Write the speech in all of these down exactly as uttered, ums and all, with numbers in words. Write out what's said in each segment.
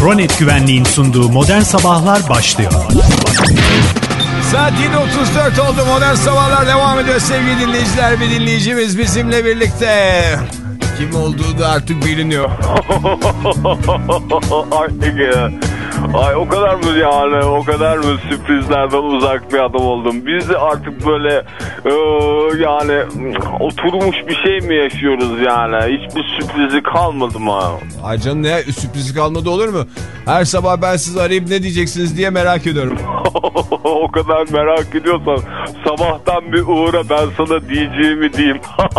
Kronet Güvenliğin sunduğu Modern Sabahlar başlıyor. Saat yedi otuz dört oldu. Modern Sabahlar devam ediyor sevgili dinleyiciler. Bir dinleyicimiz bizimle birlikte. Kim olduğu da artık biliniyor. Artık ya. Ay o kadar mı yani, o kadar mı sürprizlerden uzak bir adam oldum. Biz de artık böyle e, yani oturmuş bir şey mi yaşıyoruz yani? Hiçbir sürprizi kalmadı mı? Ay canım, ne sürprizi kalmadı olur mu? Her sabah ben sizi arayıp ne diyeceksiniz diye merak ediyorum. O kadar merak ediyorsan sabahtan bir uğra, ben sana diyeceğimi diyeyim.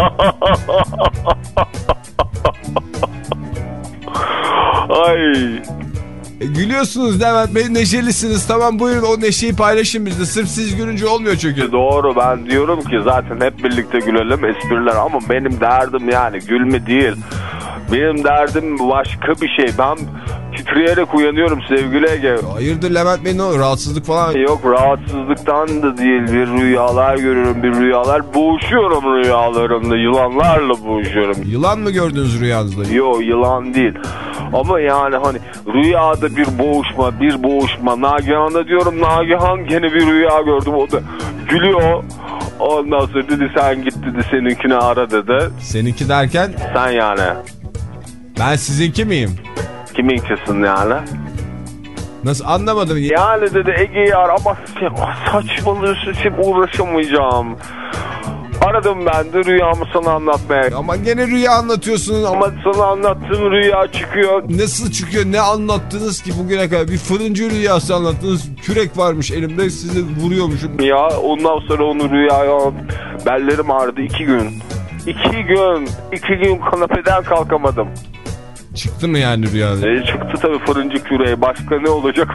Ay. E, gülüyorsunuz Levent Bey, neşelisiniz. Tamam, buyurun o neşeyi paylaşın bizde. Sırf siz gülünce olmuyor çünkü. Doğru, ben diyorum ki zaten hep birlikte gülelim, espriler, ama benim derdim yani gülme değil. Benim derdim başka bir şey. Ben titreyerek uyanıyorum sevgili Ege. Hayırdır Levent Bey, ne olur, rahatsızlık falan? Yok, rahatsızlıktan da değil, bir rüyalar görüyorum, bir rüyalar, boğuşuyorum rüyalarımda, yılanlarla boğuşuyorum. Yılan mı gördünüz rüyanızda? Yok, yılan değil. Ama yani hani rüyada bir boğuşma, bir boğuşma. Nagihan'da diyorum, Nagihan gene bir rüya gördüm, o da gülüyor. Ondan sonra dedi sen git dedi, seninkini ara dedi. Seninki derken? Sen yani. Ben sizinki miyim? Kiminkisin yani? Nasıl, anlamadım. Yani dedi Ege'yi ara, ama saçmalıyorsun, şimdi uğraşamayacağım. Aradım ben de rüyamı sana anlatmaya. Ama gene rüya anlatıyorsunuz. Ama sana anlattığım rüya çıkıyor. Nasıl çıkıyor? Ne anlattınız ki bugüne kadar? Bir fırıncı rüyası anlattınız. Kürek varmış elimde, sizi vuruyormuşum. Ya ondan sonra onu rüyaya, bellerim ağrıdı iki gün. İki gün. iki gün kanepeden kalkamadım. Çıktı mı yani rüyada? E, çıktı tabii fırıncı küreği. Başka ne olacak?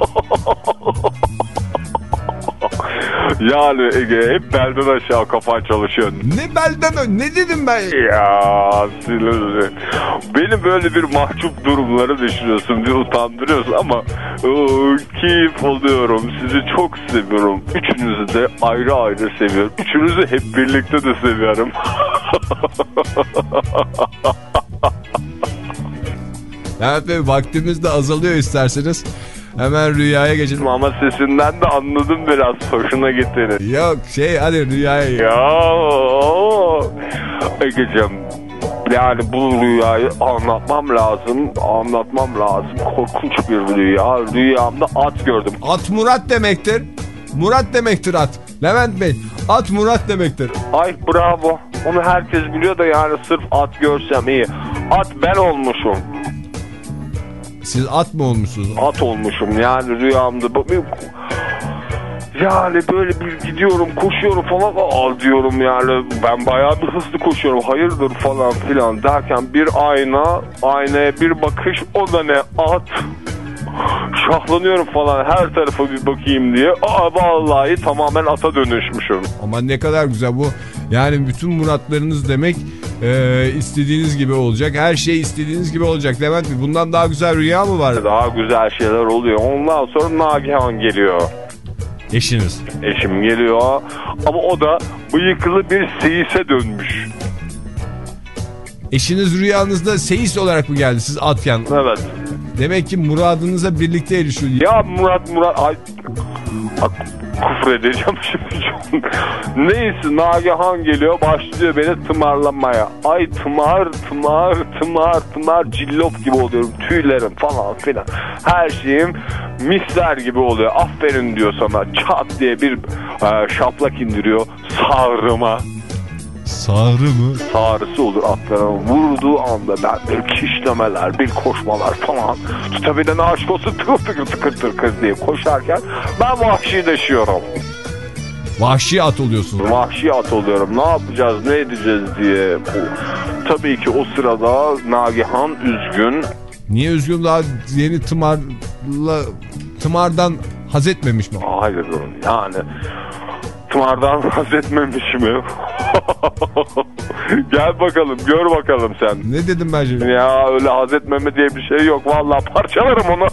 Yani Ege, hep belden aşağı kafan çalışıyor. Ne belden, ne dedim ben? Ya sinirli. Beni böyle bir mahcup durumlara düşürüyorsun, bir utandırıyorsun, ama o, keyif alıyorum. Sizi çok seviyorum. Üçünüzü de ayrı ayrı seviyorum. Üçünüzü hep birlikte de seviyorum. Evet Bey, vaktimiz de azalıyor, isterseniz hemen rüyaya geçelim. Ama sesinden de anladım biraz hoşuna gittiğini. Yok şey, hadi rüyaya. Ya Ege'cim, yani bu rüyayı anlatmam lazım, anlatmam lazım. Korkunç bir rüya. Rüyamda at gördüm. At Murat demektir. Murat demektir at. Levent Bey, at Murat demektir. Ay bravo. Onu herkes biliyor da yani sırf at görsem iyi. At ben olmuşum. Siz at mı olmuşsunuz? At olmuşum yani rüyamda. Yani böyle bir gidiyorum, koşuyorum falan, aa diyorum yani ben bayağı bir hızlı koşuyorum, hayırdır falan filan derken bir ayna, aynaya bir bakış, o da ne, at. Şahlanıyorum falan, her tarafa bir bakayım diye. Aa vallahi tamamen ata dönüşmüşüm. Ama ne kadar güzel bu. Yani bütün muratlarınız demek e, istediğiniz gibi olacak. Her şey istediğiniz gibi olacak. Levent Bey, bundan daha güzel rüya mı var? Daha güzel şeyler oluyor. Ondan sonra Nagihan geliyor. Eşiniz. Eşim geliyor. Ama o da bıyıklı bir seyise dönmüş. Eşiniz rüyanızda seyis olarak mı geldi siz atken? Evet. Demek ki muradınıza birlikte erişiyor. Ya Murat Murat ay, ay küfür edeceğim şimdi. Neyse, Nagihan geliyor, başlıyor beni tımarlamaya. Ay tımar tımar tımar tımar, cillop gibi oluyorum, tüylerim falan filan. Her şeyim misler gibi oluyor. Aferin diyor sana, çat diye bir e, şaplak indiriyor sağrıma. Sağrı mı? Sağrısı olur atlarına vurduğu anda ben bir kişlemeler, bir koşmalar falan. Tutabilen aşk olsun, tıkır tıkır tıkır tıkır diye koşarken ben vahşileşiyorum. Vahşi at oluyorsun. Vahşi at oluyorum. Ne yapacağız, ne edeceğiz diye. Tabii ki o sırada Nagihan üzgün. Niye üzgün, daha yeni tımarla, tımardan haz etmemiş mi? Hayır yani tımardan haz etmemiş mi? Gel bakalım, gör bakalım sen. Ne dedim ben şimdi? Ya öyle haz etmeme diye bir şey yok. Vallahi parçalarım onu.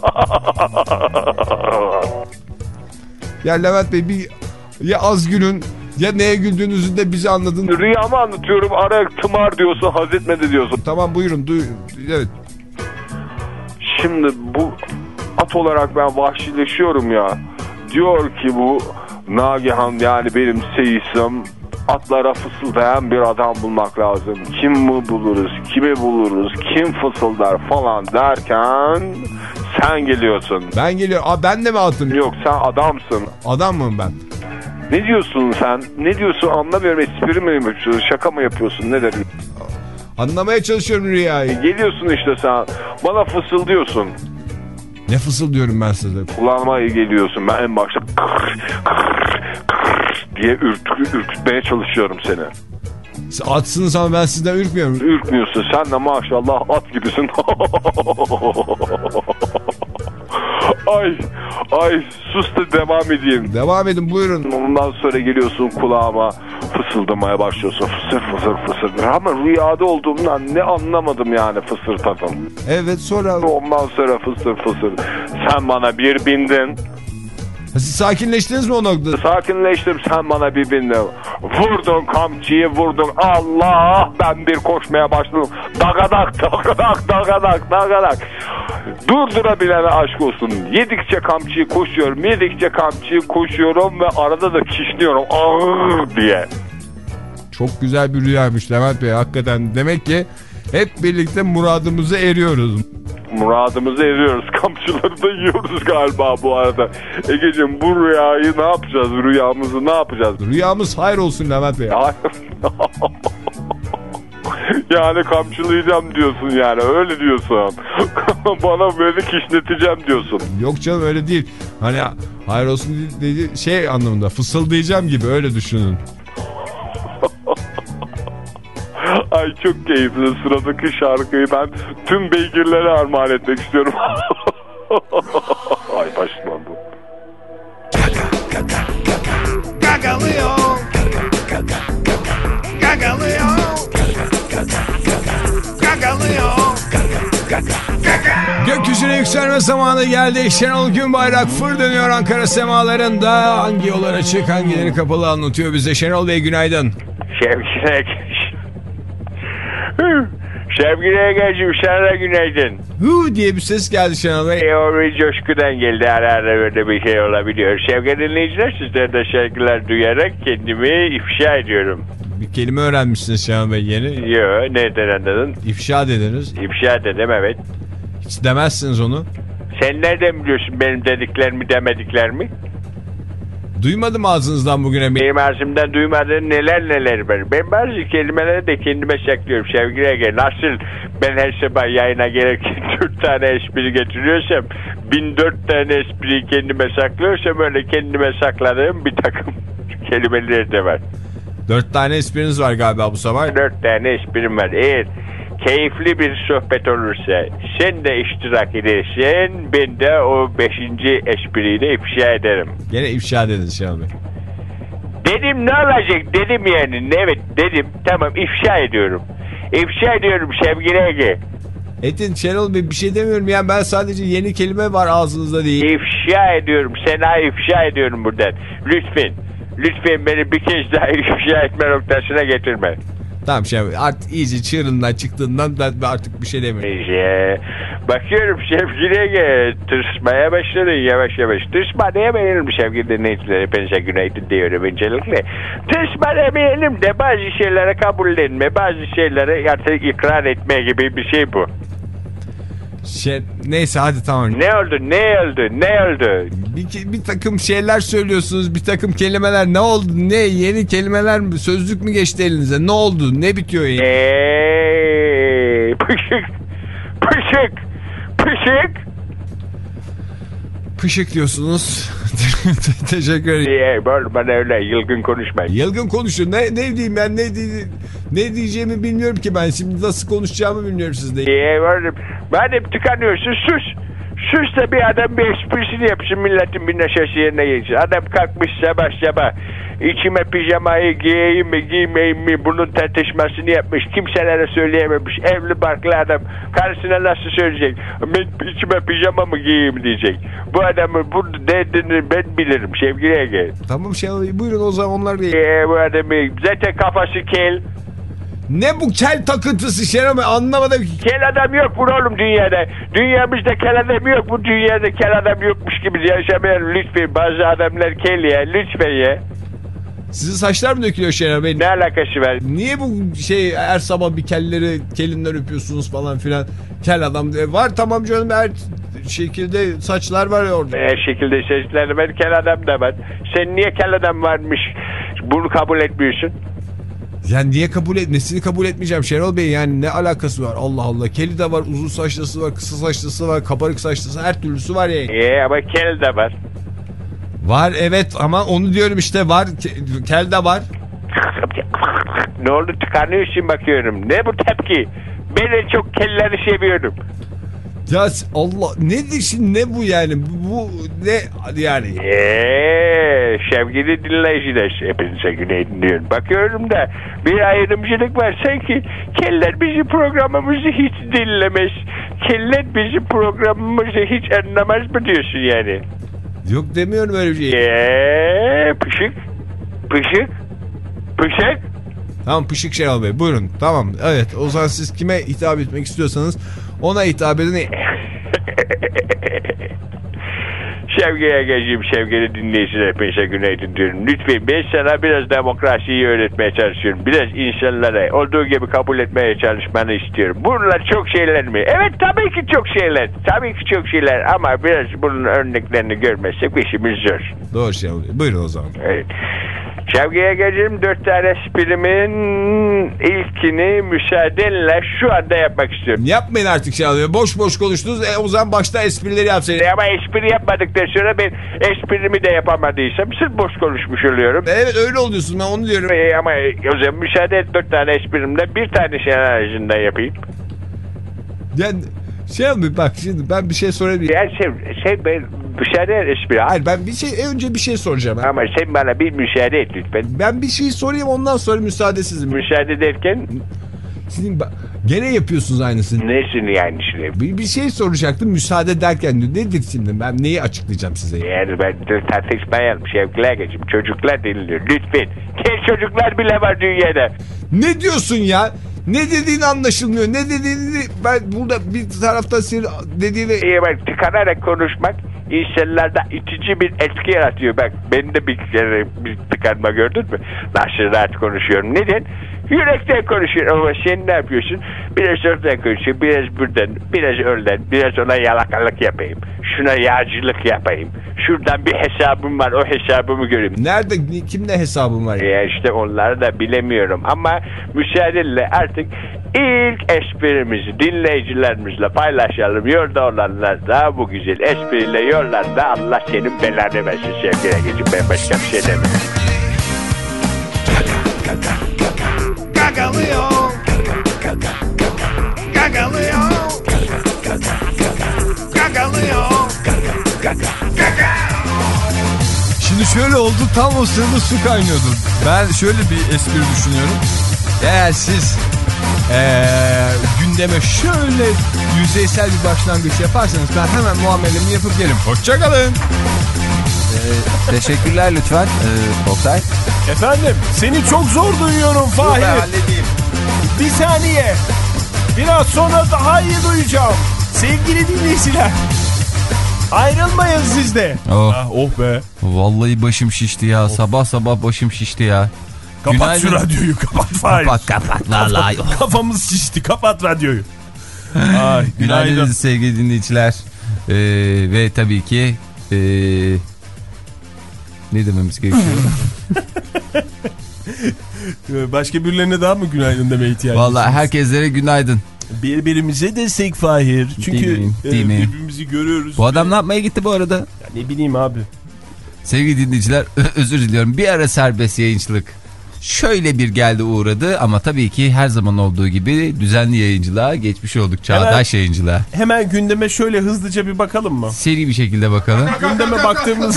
Ya Levent Bey, bir ya az gülün ya neye güldüğünüzü de bize anladın. Rüyamı anlatıyorum, ara tımar diyorsun, haz etmedi diyorsun. Tamam buyurun, duy, evet. Şimdi bu at olarak ben vahşileşiyorum ya. Diyor ki bu Nagihan, yani benim seyisim, atlara fısıldayan bir adam bulmak lazım. Kim mi buluruz, kimi buluruz, kim fısıldar falan derken sen geliyorsun. Ben geliyorum. Aa, ben de mi atım? Yok, sen adamsın. Adam mıyım ben? Ne diyorsun sen? Ne diyorsun anlamıyorum. Espri mi yapıyorsun? Şaka mı yapıyorsun? Ne dedin? Anlamaya çalışıyorum rüyayı. Geliyorsun işte sen. Bana fısıldıyorsun. Ne fısıldıyorum ben size? Kulağıma geliyorsun. Ben en başta kır, kır, kır diye ürkü, ürkütmeye çalışıyorum seni. Siz atsınız ama ben sizden ürkmüyorum. Ürkmüyorsun. Sen de maşallah at gibisin. Ay, ay sus da devam edeyim. Devam edin, buyurun. Ondan sonra geliyorsun kulağıma, fısıldamaya başlıyorsun. Fısır fısır fısır. Ama rüyada olduğumdan ne anlamadım yani fısırtadım. Evet, sonra... Ondan sonra fısır fısır. Sen bana bir bindin. Siz sakinleştiniz mi o noktada? Sakinleştim, sen bana bir bindin. Vurdun kamçıyı, vurdun. Allah, ben bir koşmaya başladım. Dagadak dagadak dagadak dagadak. Durdurabilene aşk olsun. Yedikçe kamçıyı koşuyorum. Yedikçe kamçıyı koşuyorum ve arada da kişniyorum. Ağır diye. Çok güzel bir rüyaymış Levent Bey. Hakikaten demek ki hep birlikte muradımıza eriyoruz. Muradımızı eriyoruz. Kamçıları da yiyoruz galiba bu arada. Egeciğim, bu rüyayı ne yapacağız? Rüyamızı ne yapacağız? Rüyamız hayır olsun Levent Bey. Yani kamçılayacağım diyorsun yani. Öyle diyorsun. Bana böyle kişneteceğim diyorsun. Yok canım, öyle değil. Hani hayır olsun dedi, şey anlamında fısıldayacağım gibi, öyle düşünün. Ay çok keyifli. Sıradaki şarkıyı ben tüm beygirlere armağan etmek istiyorum. Ay başım bu. Gagalıyor. Gagalıyor. Gagalıyor. Gökyüzüne yükselme zamanı geldi. Şenol Günbayrak fır dönüyor Ankara semalarında. Hangi yollar açık, hangileri kapalı anlatıyor bize. Şenol Bey, günaydın. Şevkine Şevkine Ege'cim, sana günaydın. Hu diye bir ses geldi Şenol Bey. E, o bir coşkudan geldi, ara ara böyle bir şey olabiliyor. Sevgili dinleyiciler, sizler de şarkılar duyarak kendimi ifşa ediyorum. Bir kelime öğrenmişsiniz Şenol Bey yeni. Yo, nereden anladın? İfşa dediniz. İfşa dedim, evet. Hiç demezsiniz onu. Sen nereden biliyorsun benim dediklerimi demediklerimi? Duymadım ağzınızdan bugüne. Benim ağzımdan duymadığın neler neler var. Ben bazı kelimeleri de kendime saklıyorum sevgili Ege. Nasıl ben her sabah yayına gelirken dört tane espri getiriyorsam, bin dört tane espriyi kendime saklıyorsam, öyle kendime sakladığım bir takım kelimeler de var. Dört tane espriniz var galiba bu sabah. Dört tane esprim var. Eğer keyifli bir sohbet olursa, sen de iştirak edersen, ben de o beşinci espriyi de ifşa ederim. Gene ifşa dediniz Şenol Bey. Dedim, ne olacak dedim yani. Evet dedim, tamam, ifşa ediyorum. İfşa ediyorum sevgili Ege. Etin Şenol Bey, bir şey demiyorum ya, ben sadece yeni kelime var ağzınızda değil. İfşa ediyorum, sana ifşa ediyorum buradan. Lütfen, lütfen beni bir kez daha ifşa etme noktasına getirme. Tamam Şenol Bey, artık iyice çığırından çıktığından ben artık bir şey demiyorum. İşte, bakıyorum sevgili Ege, tırsmaya başladın yavaş yavaş. Tırsma diyemeyelim sevgili dinleyiciler, hepinize günaydın diyorum öncelikle. Tırsma demeyelim de bazı şeylere kabullenme, bazı şeylere artık ikrar etme gibi bir şey bu. Şey, neyse hadi tamam. Ne oldu ne oldu ne oldu? Bir, bir takım şeyler söylüyorsunuz, bir takım kelimeler, ne oldu, ne yeni kelimeler mi, sözlük mü geçti elinize, ne oldu, ne bitiyor yani? Eee pışık pışık pışık Pışık diyorsunuz. Teşekkür ederim. Ee, bana öyle yılgın konuşma. Yılgın konuşun. Ne, ne diyeyim ben, ne, ne diyeceğimi bilmiyorum ki ben. Şimdi nasıl konuşacağımı bilmiyorum sizde. Ee, madem tıkanıyorsun sus. Sus da bir adam bir esprisini yapsın, milletin bir neşesi yerine geçsin. Adam kalkmış sabah sabah, içime pijamayı giyeyim mi giymeyeyim mi, bunun tartışmasını yapmış. Kimselere söyleyememiş. Evli barklı adam karısına nasıl söyleyecek? Ben içime pijama mı giyeyim diyecek. Bu adamın bu derdini ben bilirim sevgili Ege. Tamam şey, buyurun o zaman onlar değil. Ee, bu adamı zaten kafası kel. Ne bu kel takıntısı Şenol Bey, anlamadım. Kel adam yok bu oğlum dünyada. Dünyamızda kel adam yok. Bu dünyada kel adam yokmuş gibi yaşamayalım lütfen. Bazı adamlar kel ya, lütfen ya. Sizin saçlar mı dökülüyor Şenol Bey? Ne alakası var? Niye bu şey her sabah bir kelleri kelinden öpüyorsunuz falan filan? Kel adam diye. Var tamam canım, her şekilde saçlar var ya orada. Her şekilde saçlar var, kel adam da var. Sen niye kel adam varmış bunu kabul etmiyorsun? Yani niye kabul et, nesini kabul etmeyeceğim Şenol Bey, yani ne alakası var? Allah Allah, keli de var, uzun saçlısı var, kısa saçlısı var, kabarık saçlısı, her türlüsü var yani. Ee, ama kel de var. Var evet, ama onu diyorum işte, var kel de var. Ne oldu, tıkanıyorsun bakıyorum. Ne bu tepki? Ben en çok kelleri seviyorum. Ya Allah, ne dişin, ne bu yani? Bu ne yani? Eee sevgili dinleyiciler, hepinize günaydın diyorum. Bakıyorum da bir ayrımcılık var. Sanki keller bizim programımızı hiç dinlemez. Keller bizim programımızı hiç anlamaz mı diyorsun yani? Yok demiyorum öyle bir şey. Eee pışık pışık pışık. Tamam Pışık Şenol Bey, buyurun. Tamam, evet, o zaman siz kime hitap etmek istiyorsanız ona hitap edin. Sevgili Ege'ciğim, sevgili dinleyiciler, hepinize günaydın diyorum. Lütfen ben sana biraz demokrasiyi öğretmeye çalışıyorum. Biraz insanlara olduğu gibi kabul etmeye çalışmanı istiyorum. Bunlar çok şeyler mi? Evet, tabii ki çok şeyler. Tabii ki çok şeyler ama biraz bunun örneklerini görmezsek işimiz zor. Doğru Şenol Bey, buyurun o zaman. Evet. Sevgili Ege'ciğim, dört tane esprimin ilkini müsaadenle şu anda yapmak istiyorum. Yapmayın artık Şenol Bey, boş boş konuştunuz. E, o zaman başta esprileri yapsaydın. Ama espri yapmadıktan sonra ben esprimi de yapamadıysam sırf boş konuşmuş oluyorum. Evet, öyle oluyorsun, ben onu diyorum. Ee, ama o zaman müsaade et, dört tane esprimden bir tane şey aracından yapayım. Yani Şenol Bey bak, şimdi ben bir şey sorabilirim. Yani sen, sen ben müsaade et espri. Hayır, ben bir şey, önce bir şey soracağım. Ben. Ama sen bana bir müsaade et lütfen. Ben bir şey sorayım, ondan sonra müsaade sizin. Müsaade ederken? Sizin bak, gene yapıyorsunuz aynısını. Nesini yani şimdi? Bir, bir şey soracaktım müsaade derken, nedir şimdi, ben neyi açıklayacağım size? Yani ben tartışmayalım Şevki Ege'ciğim, çocuklar dinliyor lütfen. Kel çocuklar bile var dünyada. Ne diyorsun ya? Ne dediğini anlaşılmıyor. Ne dediğini ben burada bir taraftan senin dediğini... İyi bak, tıkanarak konuşmak insanlarda itici bir etki yaratıyor. Bak ben de bir kere bir tıkanma gördün mü? Nasıl rahat konuşuyorum. Neden? Yürekten konuşuyorum ama sen ne yapıyorsun? Biraz oradan konuşuyorum, biraz buradan, biraz oradan, biraz ona yalakalık yapayım. Şuna yağcılık yapayım. Şuradan bir hesabım var, o hesabımı göreyim. Nerede, kimle hesabım var? Ya işte onları da bilemiyorum ama müsaadenle artık ilk esprimizi dinleyicilerimizle paylaşalım. Yolda olanlar da bu güzel espriyle yollarda Allah senin belanı versin sevgili Ege'ciğim. Ben başka bir şey demiyorum. Gagalıyor. Gagalıyor. Gagalıyor. Şimdi şöyle oldu, tam o sırada su kaynıyordu. Ben şöyle bir espri düşünüyorum. Eğer siz ee, gündeme şöyle yüzeysel bir başlangıç yaparsanız ben hemen muamelemi yapıp gelirim. Hoşçakalın. Ee, teşekkürler lütfen ee, Oktay. Efendim, seni çok zor duyuyorum Fahir. Bir saniye. Biraz sonra daha iyi duyacağım. Sevgili dinleyiciler, ayrılmayın siz de. Oh. Ah, oh be. Vallahi başım şişti ya. Oh. Sabah sabah başım şişti ya. Kapat Günaydın. şu radyoyu, kapat Fahir. Kapat kapat. Vallahi. Kafamız şişti, kapat radyoyu. Ay, günaydın. günaydın sevgili dinleyiciler. Ee, ve tabii ki ee, ne dememiz gerekiyor? Başka birilerine daha mı günaydın demeye ihtiyacımız? Vallahi herkeslere günaydın. Birbirimize destek Fahir. Çünkü değil mi? E, Değil mi? birbirimizi görüyoruz. Bu adam ne yapmaya gitti bu arada? Ya ne bileyim abi. Sevgili dinleyiciler, özür diliyorum. Bir ara serbest yayıncılık şöyle bir geldi uğradı ama tabii ki her zaman olduğu gibi düzenli yayıncılığa geçmiş olduk. Çağdaş hemen, yayıncılığa. Hemen gündeme şöyle hızlıca bir bakalım mı? Seri bir şekilde bakalım. Gündeme baktığımız...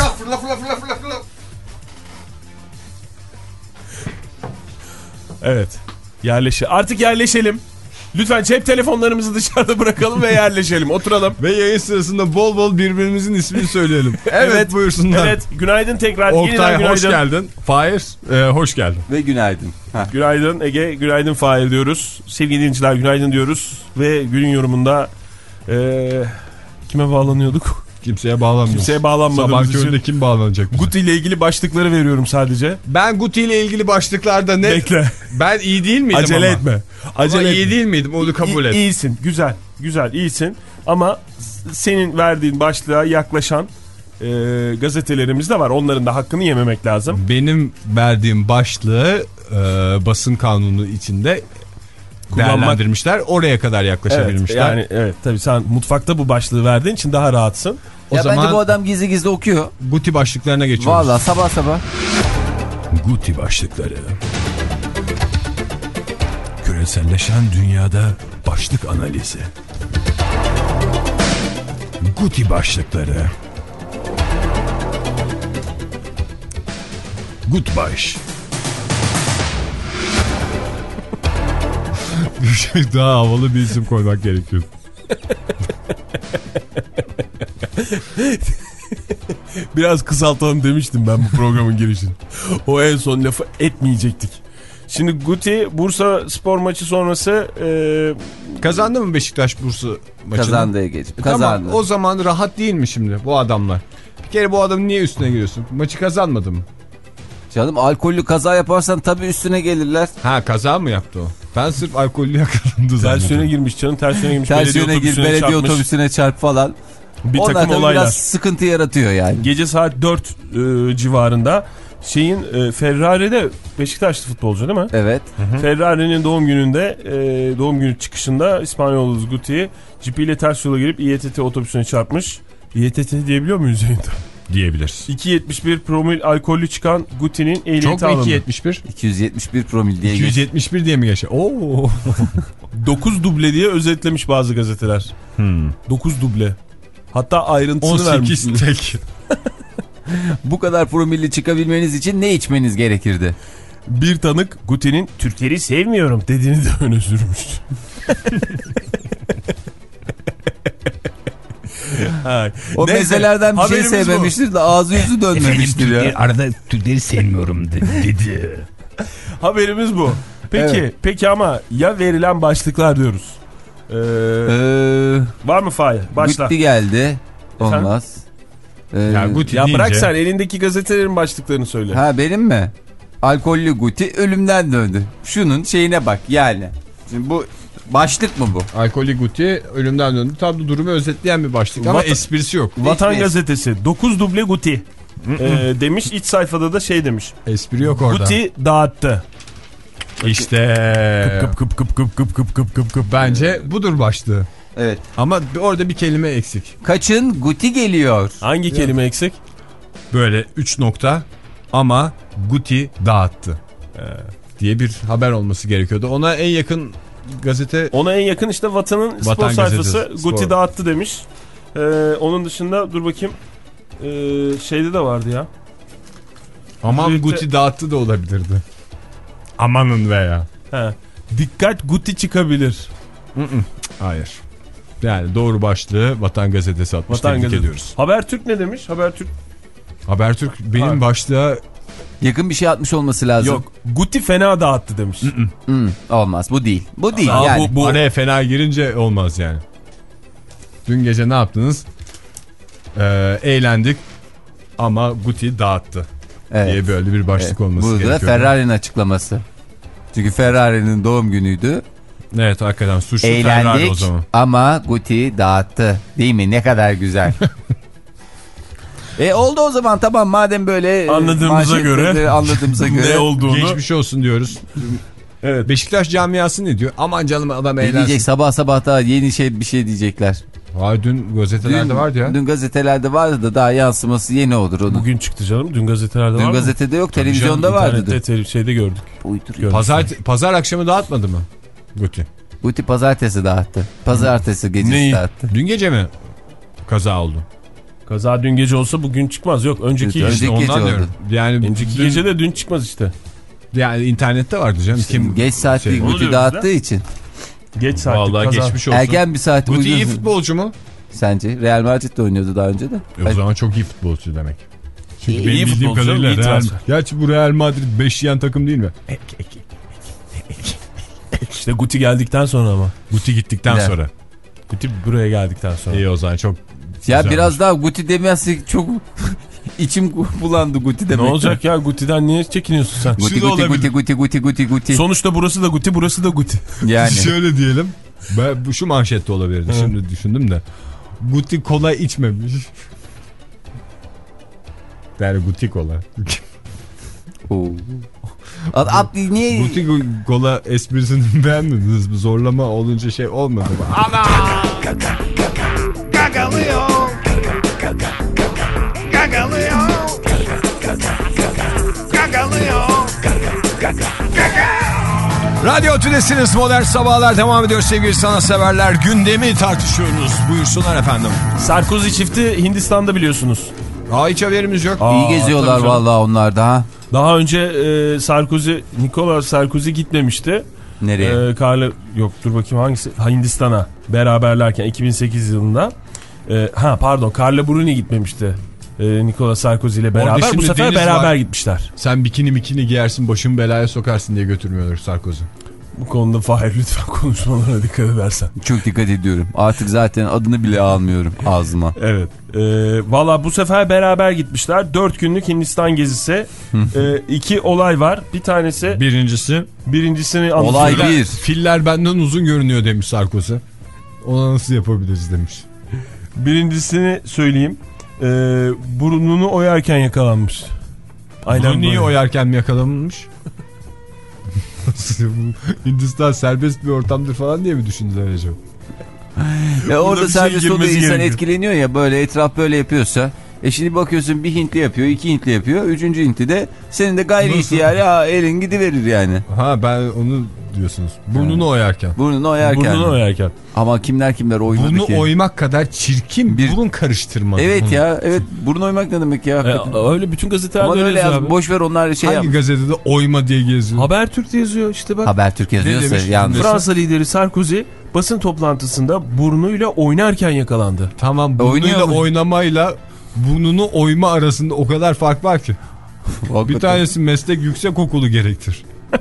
Evet. Yerleşe. Artık yerleşelim. Lütfen cep telefonlarımızı dışarıda bırakalım ve yerleşelim. Oturalım. Ve yayın sırasında bol bol birbirimizin ismini söyleyelim. Evet, evet buyursunlar. Evet günaydın tekrar. Oktay günaydın. hoş geldin. Fahir e, hoş geldin. Ve günaydın. Heh. Günaydın Ege, günaydın Fahir diyoruz. Sevgili dinleyiciler günaydın diyoruz. Ve günün yorumunda e, kime bağlanıyorduk? Kimseye bağlanmıyoruz. Kimseye bağlanmadığımız Sabah köründe kim bağlanacak bize? Guti ile ilgili başlıkları veriyorum sadece. Ben Guti ile ilgili başlıklarda ne? Bekle. Ben iyi değil miydim Acele ama? etme. Acele Acele iyi etme. değil miydim? Onu kabul İ- et. İyisin. Güzel. Güzel. iyisin. Ama senin verdiğin başlığa yaklaşan e, gazetelerimiz de var. Onların da hakkını yememek lazım. Benim verdiğim başlığı e, basın kanunu içinde Kullanmak... değerlendirmişler. Oraya kadar yaklaşabilmişler. Evet, yani evet tabii sen mutfakta bu başlığı verdiğin için daha rahatsın. O Ya zaman bence bu adam gizli gizli okuyor. Guti başlıklarına geçiyoruz. Valla sabah sabah. Guti başlıkları. Küreselleşen dünyada başlık analizi. Guti başlıkları. Gutbaş. Daha havalı bir isim koymak gerekiyor. Biraz kısaltalım demiştim ben bu programın girişini. O en son lafı etmeyecektik. Şimdi Guti Bursa spor maçı sonrası e... kazandı mı Beşiktaş Bursa maçını? Kazandı Ege'ciğim. E Kazandı. tamam, o zaman rahat değil mi şimdi bu adamlar? Bir kere bu adamın niye üstüne giriyorsun? Maçı kazanmadı mı? Canım alkollü kaza yaparsan tabii üstüne gelirler. Ha kaza mı yaptı o? Ben sırf alkollü yakalandı zaten. Ters yöne girmiş canım, ters yöne girmiş. Ters yöne gir, belediye çarpmış. otobüsüne çarp falan. Bir onlar takım olaylar. biraz sıkıntı yaratıyor yani. Gece saat dört e, civarında şeyin e, Ferrari'de Beşiktaşlı futbolcu değil mi? Evet. Ferrari'nin doğum gününde e, doğum günü çıkışında İspanyol Guti cipiyle ters yola girip İ Y T T otobüsüne çarpmış. İ Y T T diyebiliyor muyuz yayında? Diyebiliriz. iki virgül yetmiş bir promil alkollü çıkan Guti'nin ehliyeti Çok mu alındı. iki virgül yetmiş bir? iki yüz yetmiş bir promil diye iki yüz yetmiş bir diye mi geçiyor? Oo. dokuz duble diye özetlemiş bazı gazeteler. Hmm. dokuz duble. Hatta ayrıntısını on sekiz vermiş. tek. Bu kadar promilli çıkabilmeniz için ne içmeniz gerekirdi? Bir tanık Guti'nin Türkleri sevmiyorum dediğini de öne sürmüş. O Neyse, mezelerden bir şey haberimiz bu. sevmemiştir de ağzı yüzü dönmemiştir ya. Arada Türkleri sevmiyorum dedi. Haberimiz bu. Peki, Evet. peki ama ya verilen başlıklar diyoruz. Ee, Ee, var mı Fahir? Başla. Guti geldi. Olmaz. Ee, Ya Guti Ya deyince... bırak sen elindeki gazetelerin başlıklarını söyle. Ha benim mi? Alkollü Guti ölümden döndü. Şunun şeyine bak yani. Şimdi bu başlık mı bu? Alkolik Guti ölümden döndü. Tam da durumu özetleyen bir başlık ama Vatan- esprisi yok. Vatan Hiçbir- gazetesi dokuz duble Guti ee, demiş. İç sayfada da şey demiş. Espri yok orada. Guti dağıttı. İşte Kıp kıp kıp kıp kıp kıp kıp kıp kıp. bence budur başlığı. Evet. Ama orada bir kelime eksik. Kaçın Guti geliyor. Hangi kelime eksik? Böyle üç nokta ama Guti dağıttı ee, diye bir haber olması gerekiyordu. Ona en yakın gazete... Ona en yakın işte Vatan'ın spor Vatan sayfası gazetesi, Guti spor. dağıttı demiş. Ee, onun dışında dur bakayım. Ee, şeyde de vardı ya. Aman Birlikte- Guti dağıttı da olabilirdi. Amanın veya. He. Dikkat Guti çıkabilir. Hayır. Yani doğru başlığı Vatan Gazetesi atmış. Vatan Tebrik gazetesi. ediyoruz. Habertürk ne demiş? Habertürk Habertürk benim Ha. başlığa Yakın bir şey atmış olması lazım. yok. Guti fena dağıttı demiş. Hmm, olmaz bu değil. Bu değil Aa, yani. bu, bu araya fena girince olmaz yani. Dün gece ne yaptınız? Ee, eğlendik ama Guti dağıttı Evet. diye böyle bir başlık Evet. olması Bu da gerekiyor. Ferrari'nin açıklaması. Çünkü Ferrari'nin doğum günüydü. Evet hakikaten suçlu Ferrari o Eğlendik zaman. ama Guti dağıttı. Değil mi? Ne kadar güzel. E oldu o zaman tamam madem böyle Anladığımıza göre anladığımıza göre ne olduğunu. Geçmiş olsun diyoruz. Evet. Beşiktaş camiası ne diyor? Aman canım adam ne eğlensin. diyecek sabah sabah daha yeni şey bir şey diyecekler. Hayır dün gazetelerde Dün, vardı ya. dün gazetelerde vardı da daha yansıması yeni olur onun. Bugün çıktı canım. Dün gazetelerde Dün var mı? gazetede yok Tabii televizyonda canım, vardı. İnternette tele- şeyde gördük. Uyduruyor. Pazar, pazar akşamı dağıtmadı mı Guti? Guti pazartesi dağıttı. Pazartesi gecesi Neyi? dağıttı. Dün gece mi kaza oldu? Kaza dün gece olsa bugün çıkmaz. Yok önceki Evet, gece. önceki gece Ondan oldu. diyorum. Yani Önceki dün- gece de dün çıkmaz işte. yani internette vardı canım. Kim Geç saatte şey- Onu Guti diyoruz dağıttığı için. Geç saatte Vallahi kazan. geçmiş olsun. Erken bir saat Guti iyi uyuyorsun. futbolcu mu? Sence? Real Madrid'de oynuyordu daha önce de. E o zaman çok iyi futbolcu demek. Çünkü İyi, benim iyi bildiğim futbolcu, kadarıyla iyi Real... transfer. Gerçi bu Real Madrid beş yiyen takım değil mi? İşte Guti geldikten sonra ama. Guti gittikten Güzel. sonra. Guti buraya geldikten sonra. İyi o zaman çok Ya güzelmiş. biraz daha Guti demezsek çok içim bulandı Guti Ne demek. olacak ya, Guti'den niye çekiniyorsun sen? Guti Şu da Guti olabilir. Guti Guti Guti Guti Guti. Sonuçta burası da Guti, burası da Guti. Yani. Şöyle diyelim. Ben, bu şu manşette olabilirdi. Hı. Şimdi düşündüm de. Guti kola içmemiş. Yani Guti kola. Oo. At, at niye? Guti kola esprisini beğenmediniz mi? Zorlama olunca şey olmadı mı? Ana! Gagalıyor. Gagalıyor. Gagalıyor. Radyo Tülesi'niz, Modern Sabahlar devam ediyor sevgili sanatseverler. Gündemi tartışıyoruz. Buyursunlar efendim. Sarkozy çifti Hindistan'da biliyorsunuz. Aa, hiç haberimiz yok. Aa, İyi geziyorlar tabii canım. vallahi onlar da ha. Daha önce e, Sarkozy, Nicolas Sarkozy gitmemişti. Nereye? E, Karlı yok dur bakayım hangisi? Ha, Hindistan'a beraberlerken iki bin sekiz yılında. E, ha pardon, Carla Bruni gitmemişti. E, Nicolas Sarkozy ile beraber. Bu şimdi sefer deniz beraber var. gitmişler. Sen bikini mikini giyersin, başını belaya sokarsın diye götürmüyorlar Sarkozy. Bu konuda Fahir lütfen konuşmalarına dikkat edersen. Çok dikkat ediyorum. Artık zaten adını bile almıyorum ağzıma. Evet. E, Valla bu sefer beraber gitmişler. Dört günlük Hindistan gezisi. e, iki olay var. Bir tanesi. Birincisi. Birincisini Olay anlatayım. bir. Filler benden uzun görünüyor demiş Sarkozy. Ona nasıl yapabiliriz demiş. Birincisini söyleyeyim. E, burnunu oyarken yakalanmış. Bunu niye böyle. oyarken mi yakalanmış? Hindistan serbest bir ortamdır falan diye mi düşündüler acaba? Ya orada bir şey serbest oluyor, girmesi insan gerekiyor. etkileniyor ya, böyle etraf böyle yapıyorsa. E şimdi bakıyorsun bir Hintli yapıyor, iki Hintli yapıyor, üçüncü Hintli de senin de gayri ihtiyari ha, elin gidiverir yani. Ha, ben onu diyorsunuz. Burnunu oyarken. Burnunu oyarken. Burnunu oyarken. Ama kimler kimler oynadı Burnu ki. oymak kadar çirkin Bir- burun karıştırma. Evet ya, evet, burun oymak ne demek ya? E, öyle bütün gazetelerde Ama öyle öyle yaz, yazıyor abi. boş ver onlar şey Hangi yap. gazetede oyma diye geziyor? Habertürk'te yazıyor işte bak. Habertürk yazıyorsa demiş? yalnız. Fransa lideri Sarkozy basın toplantısında burnuyla oynarken yakalandı. Tamam, Oynuyor burnuyla mu? oynamayla burnunu oyma arasında o kadar fark var ki. Bir tanesi meslek yüksek okulu gerektir.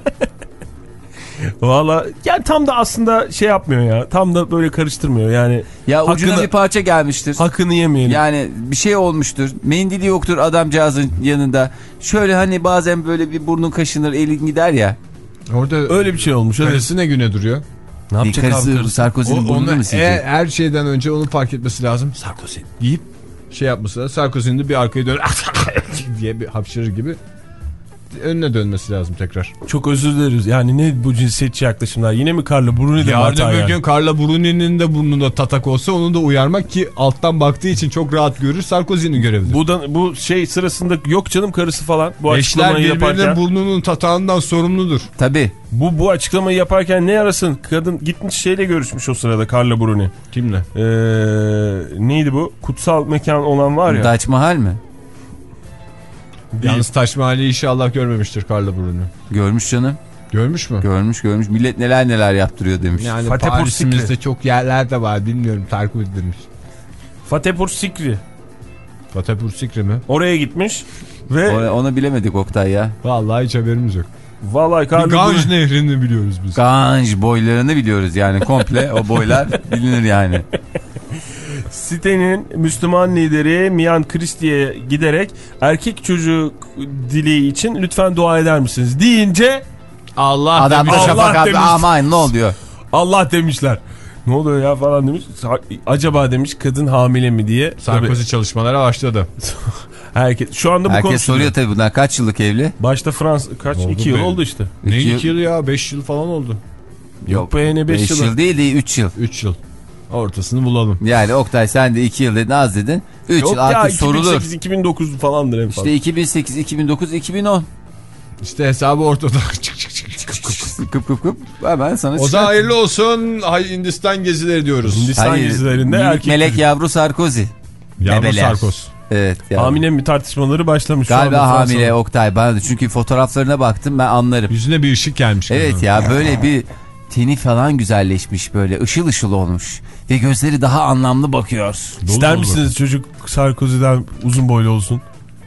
Valla yani tam da aslında şey yapmıyor ya. Tam da böyle karıştırmıyor yani. Ya ucuna hakkını, bir parça gelmiştir. hakkını yemeyelim. Yani bir şey olmuştur. Mendili yoktur adamcağızın yanında. Şöyle hani bazen böyle bir burnun kaşınır, elin gider ya. Orada Öyle bir şey olmuş. Evet. karısı ne güne duruyor? Ne Bir yapacak abi karısı karısı? Sarkozy'nin O, burnunu onu mu e, silecek? her şeyden önce onu fark etmesi lazım. Sarkozy deyip şey yapması lazım. Sarkozy'nin de bir arkaya dönüp diye bir hapşırır gibi önüne dönmesi lazım tekrar. Çok özür dileriz. Yani ne bu cinsiyetçi yaklaşımlar? Yine mi Carla Bruni de Yarın hata öbür yani? gün Carla Bruni'nin de burnunda tatak olsa onu da uyarmak, ki alttan baktığı için çok rahat görür, Sarkozy'nin görevidir. Bu, da, bu şey sırasında yok canım karısı falan. Bu Eşler açıklamayı birbirinin yaparken. burnunun tatağından sorumludur. Tabii. Bu, bu açıklamayı yaparken ne yarasın? Kadın gitmiş şeyle görüşmüş o sırada, Carla Bruni. Kimle? Ee, neydi bu? Kutsal mekan olan var ya. Taç Mahal mi? Yalnız Taş Mahalleyi inşallah görmemiştir Carla Bruni. Görmüş canım. Görmüş mü? Görmüş görmüş. Millet neler neler yaptırıyor demiş. Yani Fatehpur Paris'imizde Sikri. çok yerler de var, bilmiyorum, takip edilmiş. Fatehpur Sikri. Fatehpur Sikri mi? Oraya gitmiş ve Onu, onu bilemedik Oktay ya. Vallahi hiç haberimiz yok. vallahi Carla Ganj Bruni. nehrini biliyoruz biz. Ganj boylarını biliyoruz yani, komple o boylar bilinir yani. Sitenin Müslüman lideri Mian Christie'ye giderek erkek çocuk dili için lütfen dua eder misiniz deyince Allah Adam da Allah şafak abi, demiş. aman ne oluyor? Allah demişler. Ne oluyor ya falan demiş. Acaba demiş kadın hamile mi diye. Sarkozy Tabii, çalışmalara başladı. herkes şu anda bu Herkes konuşuluyor. soruyor tabii, bunlar kaç yıllık evli? Başta Fransa kaç? Oldu iki yıl be. oldu işte. Ne İki iki yıl ya? Beş yıl falan oldu. Yok be, ne beş beş yılı. yıl değil de üç yıl. Üç yıl. Ortasını bulalım. Yani Oktay sen de iki yıl dedin, az dedin. üç Yok yıl ya, artık iki bin sorulur. sekiz iki bin dokuz falandır en fazla. İşte iki bin sekiz, iki bin dokuz, iki bin on. İşte hesabı ortada. Çık çık çık çık. Kıp kıp kıp. Hemen sana O da çıkar. hayırlı olsun. Hay Hindistan gezileri diyoruz. Hindistan Hayır, gezilerinde minik erkek melek çocuk. yavru Sarkozy. Yavru Bebeler. Sarkoz. Evet. Yani. Hamile mi tartışmaları başlamış. şu Galiba anda hamile Fransa'da. Oktay, bana da çünkü fotoğraflarına baktım, ben anlarım. Yüzüne bir ışık gelmiş. Evet kadının. ya, böyle bir teni falan güzelleşmiş, böyle ışıl ışıl olmuş ve gözleri daha anlamlı bakıyor. İster misiniz çocuk Sarkozy'den uzun boylu olsun?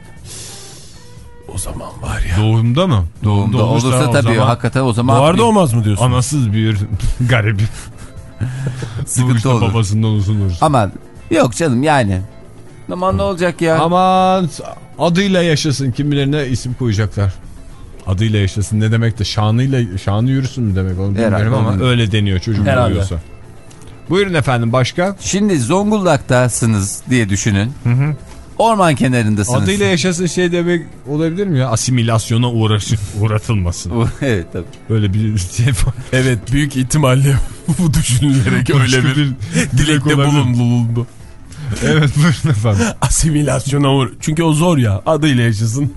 O zaman var ya. Doğumda mı? Doğumda, Doğumda olursa tabii zaman, hakikaten o zaman. Doğar doğmaz mı diyorsun? Anasız bir garip. Sıkıntı olur. Babasından uzun olur. Aman yok canım yani. Aman ne olacak ya? Aman adıyla yaşasın, kim bilir ne isim koyacaklar. Adıyla yaşasın ne demek de şanıyla, şanı yürüsün mü demek onu bilmiyorum herhalde, ama onun... öyle deniyor çocuk oluyorsa. Buyurun efendim, başka? Şimdi Zonguldak'tasınız diye düşünün. Hı hı. Orman kenarındasınız. Adıyla yaşasın şey demek olabilir mi ya? Asimilasyona uğraşıp uğratılmasın. Evet tabii. Böyle bir şey var. Evet, büyük ihtimalle bu düşünülerek öyle bir, bir dilekte bulundu. Evet buyurun efendim. Asimilasyona uğra. Çünkü o zor ya. Adıyla yaşasın.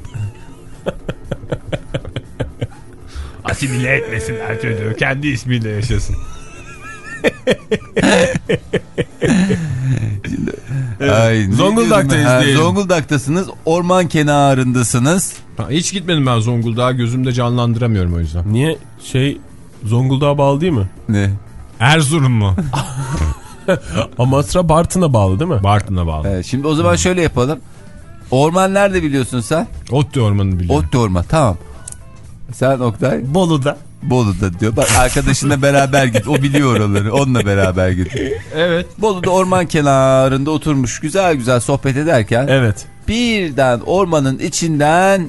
Asimile etmesinler çocuğu. Kendi ismiyle yaşasın. Ay, Zonguldak'tayız ha, diyelim. Zonguldak'tasınız, orman kenarındasınız. Ha, hiç gitmedim ben Zonguldak'a, gözümde canlandıramıyorum o yüzden. Niye? Şey, Zonguldak'a bağlı değil mi? Ne? Erzurum mu? Amasra Bartın'a bağlı değil mi? Bartın'a bağlı. Evet, şimdi o zaman hmm. şöyle yapalım. Orman nerede biliyorsun sen? Ottu Ormanı'nı biliyorum. Ottu Orman, tamam. Sen Oktay? Bolu'da. Bolu'da diyor. Bak arkadaşınla beraber git. O biliyor oraları. Onunla beraber git. Evet. Bolu'da orman kenarında oturmuş güzel güzel sohbet ederken. Evet. Birden ormanın içinden.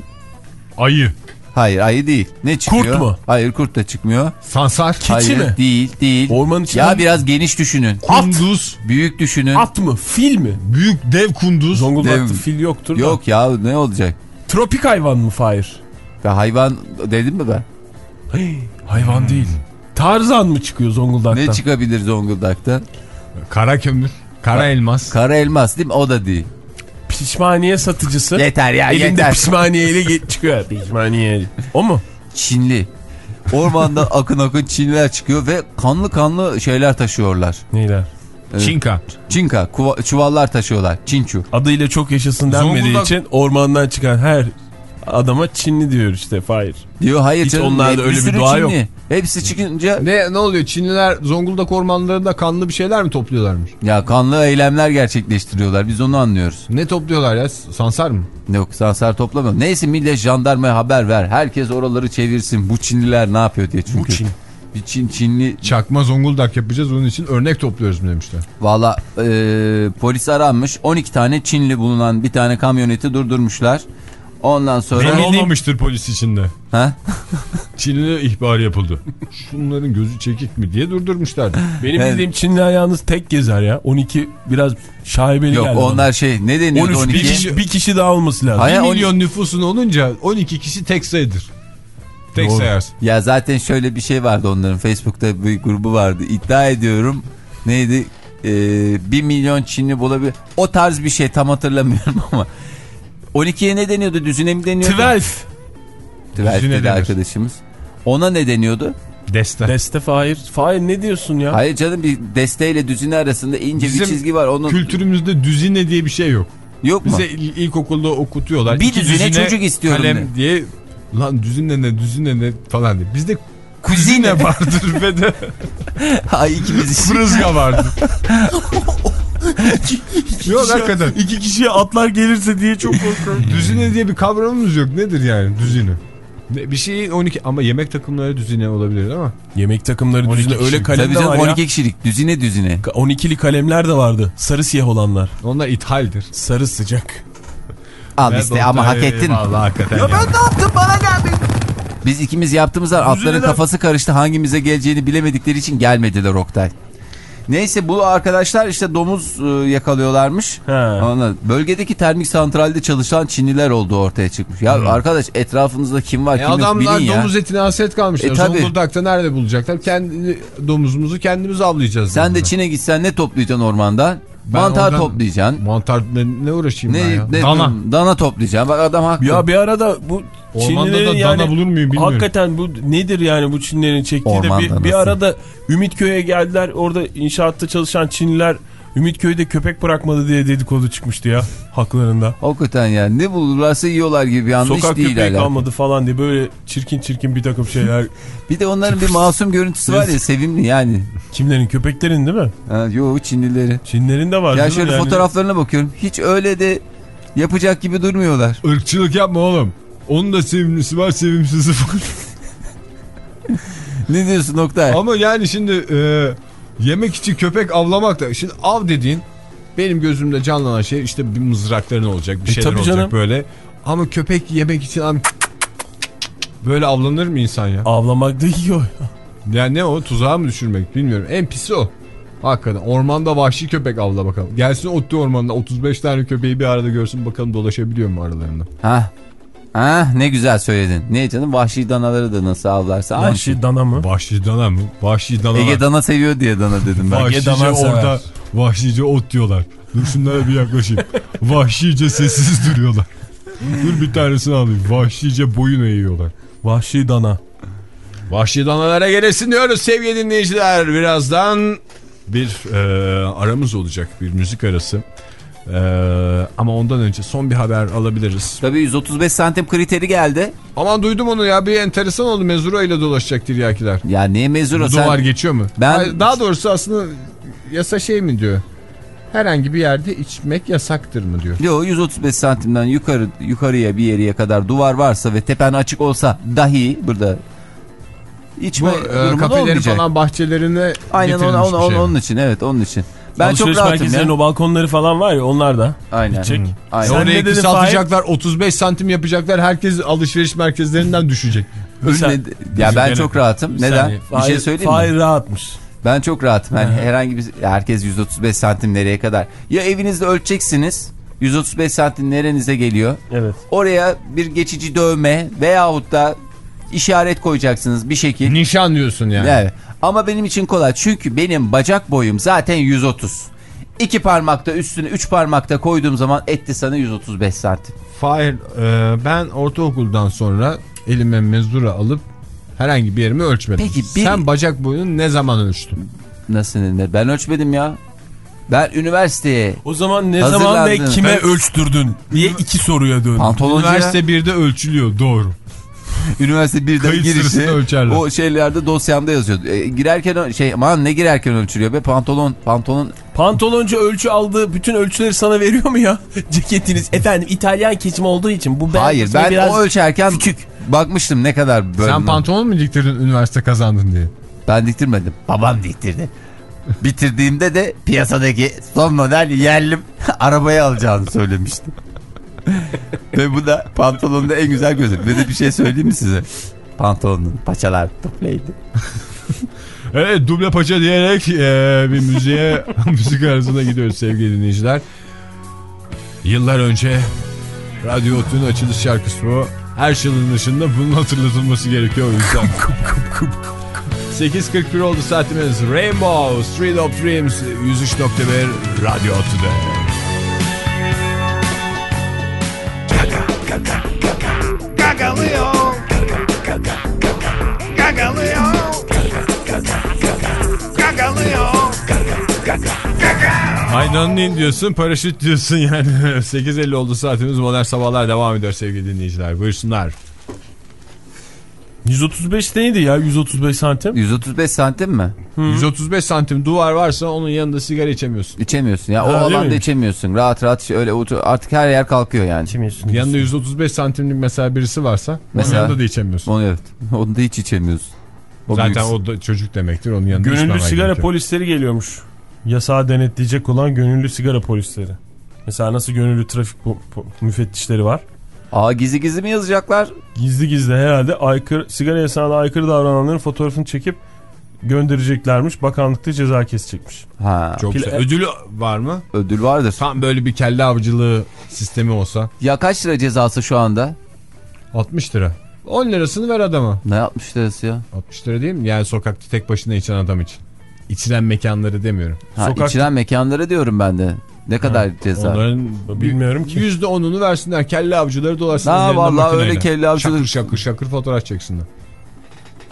Ayı. Hayır, ayı değil. Ne çıkıyor? Kurt mu? Hayır, kurt da çıkmıyor. Sansar. Keçi Hayır, mi? Değil değil. Ormanın içinden. Ya biraz geniş düşünün. Kunduz. At. Büyük düşünün. At mı? Fil mi? Büyük dev kunduz. Zonguldak'ta dev... fil yoktur da. Yok ya, ne olacak? Tropik hayvan mı Fahir? Ya hayvan dedim mi ben? Hey, hayvan hmm. değil. Tarzan mı çıkıyor Zonguldak'ta? Ne çıkabilir Zonguldak'ta? Kara kömür. Kara elmas. Kara elmas değil mi? O da değil. Pişmaniye satıcısı. Yeter ya, elinde yeter. Pişmaniyeyle çıkıyor. Pişmaniye. O mu? Çinli. Ormanda akın akın Çinliler çıkıyor ve kanlı kanlı şeyler taşıyorlar. Neyler? Evet. Çinka. Çinka. Kuva, çuvallar taşıyorlar. Çinçu. Adıyla çok yaşasın denmediği Zonguldak... için ormandan çıkan her adama Çinli diyor işte Fahir. Diyor hayır hiç canım. onlarda öyle bir dua Çinli. yok. Hepsi çıkınca. Ne ne oluyor? Çinliler Zonguldak ormanlarında kanlı bir şeyler mi topluyorlarmış? Ya kanlı eylemler gerçekleştiriyorlar. Biz onu anlıyoruz. Ne topluyorlar ya? Sansar mı? Yok, sansar toplamıyor. Neyse, millet jandarmaya haber ver. Herkes oraları çevirsin. Bu Çinliler ne yapıyor diye çünkü. Bu Çin. Bir Çin Çinli. Çakma Zonguldak yapacağız, onun için örnek topluyoruz mu demişler. Valla e, polis aranmış. on iki tane Çinli bulunan bir tane kamyoneti durdurmuşlar. Ondan sonra... Ne olmamıştır polis içinde. Ha? Çinli ihbar yapıldı. Şunların gözü çekik mi diye durdurmuşlardı. Benim evet. bildiğim Çinli ayağınız tek gezer ya. on iki biraz şaibeli Yok, geldi. Yok onlar bana. Şey ne deniyordu on iki? Bir kişi, bir kişi daha olması lazım. Hayır, bir milyon nüfusun olunca on iki kişi tek sayıdır. Tek Doğru. sayarsın. Ya zaten şöyle bir şey vardı onların. Facebook'ta bir grubu vardı. İddia ediyorum. Neydi? Ee, bir milyon Çinli bulabilir. O tarz bir şey, tam hatırlamıyorum ama. on ikiye ne deniyordu? Düzine mi deniyordu? Twelve. Twelve dedi arkadaşımız. Ona ne deniyordu? Deste. Deste Fahir. Fahir ne diyorsun ya? Hayır canım, bir desteyle düzine arasında ince Bizim bir çizgi var. Onun... kültürümüzde düzine diye bir şey yok. Yok mu? Bize il ilkokulda okutuyorlar. Bir düzine, düzine çocuk istiyorum kalem ne? diye. Lan düzine ne düzine ne falan diye. Bizde kuzine vardır ve de. Ay ikimiz. Fırızga vardır. Yok hakikaten. İki kişiye atlar gelirse diye çok korkuyorum. Düzine diye bir kavramımız yok. Nedir yani düzine? Bir şeyin on iki ama yemek takımları düzine olabilir ama. Yemek takımları düzine öyle kalemler tabii var ya. on iki kişilik düzine düzine. on ikili kalemler de vardı. Sarı siyah olanlar. Onlar ithaldir. Sarı sıcak. Al işte evet, ama hak ettin. Vallahi hakikaten. Ya ben ne yaptım, bana geldi. Biz ikimiz yaptığımızda atların kafası karıştı. Hangimize geleceğini bilemedikleri için gelmediler Oktay. Neyse, bu arkadaşlar işte domuz yakalıyorlarmış. Ona, bölgedeki termik santralde çalışan Çinliler olduğu ortaya çıkmış. Ya hmm. arkadaş, etrafınızda kim var, e kim yok bilin ya. Adamlar domuz etine hasret kalmışlar. E, Zonguldak'ta nerede bulacaklar? Kendi domuzumuzu kendimiz avlayacağız. Sen de Çin'e gitsen ne toplayacaksın ormandan? Ben mantar toplayacaksın. Mantar ne, ne uğraşayım ne, ben ya? Ne, dana. Dana toplayacaksın. Bak adam haklı. Ya bir arada bu ormanda da yani, dana bulur muyum bilmiyorum. Hakikaten bu nedir yani bu Çinlerin çektiği de bir, bir arada Ümitköy'e geldiler. Orada inşaatta çalışan Çinliler Ümitköy'de köpek bırakmadı diye dedikodu çıkmıştı ya haklarında. Hakikaten yani ne bulurlarsa yiyorlar gibi, yanlış Sokak değil. Sokak köpeği hala kalmadı falan diye böyle çirkin çirkin bir takım şeyler. Bir de onların bir masum görüntüsü var ya, sevimli yani. Kimlerin? Köpeklerin değil mi? Ha, yo, Çinlileri. Çinlerin de var. Ya şöyle yani. Fotoğraflarına bakıyorum. Hiç öyle de yapacak gibi durmuyorlar. Irkçılık yapma oğlum. Onun da sevimlisi var, sevimsizi var. Ne diyorsun Oktay? Ama yani şimdi e, yemek için köpek avlamak da, şimdi av dediğin benim gözümde canlanan şey işte bir mızrakların olacak, bir e, şeyler olacak canım. böyle. Ama köpek yemek için abi, böyle avlanır mı insan ya? Avlamak da yiyor. Yani ne o, tuzağa mı düşürmek bilmiyorum. En pisi o. Hakikaten ormanda vahşi köpek avla bakalım. Gelsin Otlu ormanında otuz beş tane köpeği bir arada görsün, bakalım dolaşabiliyor mu aralarında. Ha. Ha, ne güzel söyledin. Ne canım, vahşi danaları da nasıl avlarsa. Vahşi aynı. dana mı? Vahşi dana mı? Vahşi dana. Ege dana seviyor diye dana dedim ben. Vahşice dana orada vahşice ot diyorlar. Dur şunlara bir yaklaşayım. Vahşice sessiz duruyorlar. Dur bir tanesini alayım. Vahşice boyun eğiyorlar. Vahşi dana. Vahşi danalara gelesin diyoruz sevgili dinleyiciler. Birazdan bir e, aramız olacak. Bir müzik arası. E, ama ondan önce son bir haber alabiliriz. Tabii yüz otuz beş santim kriteri geldi. Aman duydum onu ya, bir enteresan oldu. Mezura ile dolaşacak tiryakiler. Ya ne mezura Bu sen? duvar geçiyor mu? Ben... Hayır, daha doğrusu aslında yasa şey mi diyor? Herhangi bir yerde içmek yasaktır mı diyor. Yok, yüz otuz beş santimden yukarı yukarıya bir yere kadar duvar varsa ve tepen açık olsa dahi burada içme bu, durumu e, kafelerin olmayacak. Falan bahçelerine aynen ona, ona, bir şey. onun için, evet onun için. Ben Alışveriş çok rahatım merkezlerinin ya. o balkonları falan var ya, onlar da. Aynen. Gidecek. Hı. Aynen. Sen Orayı ne dedin kısaltacaklar, otuz beş santim yapacaklar, herkes alışveriş merkezlerinden düşecek. Sen, ya ben çok rahatım. Bir Neden? saniye. Bir Fahir, şey söyleyeyim Fahir mi? rahatmış. Ben çok rahatım. Yani herhangi bir, herkes yüz otuz beş santim nereye kadar? Ya evinizde ölçeceksiniz. yüz otuz beş santim nerenize geliyor? Evet. Oraya bir geçici dövme veyahut da işaret koyacaksınız bir şekil. Nişan diyorsun yani. Evet. Ama benim için kolay. Çünkü benim bacak boyum zaten yüz otuz. İki parmakta üstüne, üç parmakta koyduğum zaman etti sana yüz otuz beş santim. Hayır, e, ben ortaokuldan sonra elime mezura alıp herhangi bir yerimi ölçmedim. Peki, bir... Sen bacak boyunu ne zaman ölçtün? Nasıl ne? Ben ölçmedim ya. Ben üniversiteye O zaman ne zaman ve kime ben... ölçtürdün diye iki soruya döndüm. Pantoloncuya... Üniversite birde ölçülüyor, doğru. Üniversite birde girişi ölçerler. O şeylerde dosyamda yazıyordu. E, girerken şey, aman ne girerken ölçülüyor be, pantolon pantolon. Pantoloncu ölçü aldığı bütün ölçüleri sana veriyor mu ya? Ceketiniz efendim İtalyan kesim olduğu için bu ben. Hayır, ben biraz o ölçerken küçük bakmıştım ne kadar böyle. Sen pantolon mu diktirdin üniversite kazandın diye? Ben diktirmedim. Babam diktirdi. Bitirdiğimde de piyasadaki son model yerlim arabaya alacağını söylemiştim. Ve bu da pantolonda en güzel gözü. Ve de bir şey söyleyeyim mi size? Pantolonun paçalar dubleydi. Evet, duble paça diyerek e, bir müziğe müzik arasına gidiyoruz sevgili dinleyiciler. Yıllar önce Radyo Otlu'nun açılış şarkısı bu. Her şeyin dışında bunun hatırlatılması gerekiyor o yüzden. sekiz kırk bir oldu saatimiz. Rainbow Street of Dreams yüz üç nokta bir Radyo Otlu'da. Gagalıyor. Gagalıyor. Gagalıyor. Aynanin diyorsun, paraşüt diyorsun yani. sekiz elli oldu saatimiz, modern sabahlar devam ediyor sevgili dinleyiciler. Buyursunlar. yüz otuz beş neydi ya, yüz otuz beş santim? yüz otuz beş santim mi? Hı. yüz otuz beş santim duvar varsa onun yanında sigara içemiyorsun. İçemiyorsun ya, o ha, alanda içemiyorsun. Rahat rahat öyle otur, artık her yer kalkıyor yani. İçemiyorsun. Yanında yüz otuz beş santimlik mesela birisi varsa mesela, onun yanında da içemiyorsun. Onu, evet. Onu da hiç içemiyorsun. O Zaten büyük... o da çocuk demektir, onun yanında gönüllü sigara gerekiyor. Polisleri geliyormuş. Yasağı denetleyecek olan gönüllü sigara polisleri. Mesela nasıl gönüllü trafik müfettişleri var. Aa, gizli gizli mi yazacaklar? Gizli gizli herhalde aykırı, sigara yasağına aykırı davrananların fotoğrafını çekip göndereceklermiş. Bakanlıkta ceza kesecekmiş. Ha. Çok güzel. Ödülü var mı? Ödül vardır. Tam böyle bir kelle avcılığı sistemi olsa. Ya kaç lira cezası şu anda? altmış lira. on lirasını ver adama. Ne altmış lirası ya? altmış lira değil mi? Yani sokakta tek başına içen adam için. İçilen mekanları demiyorum. Ha, Sokak... içilen mekanları diyorum ben de. Ne kadar ha, ceza? Onların bilmiyorum ki. yüzde onunu versinler. Kelle avcıları dolaşsınlar. Ha, vallahi öyle kelle avcıları. Şakır şakır şakır fotoğraf çeksinler.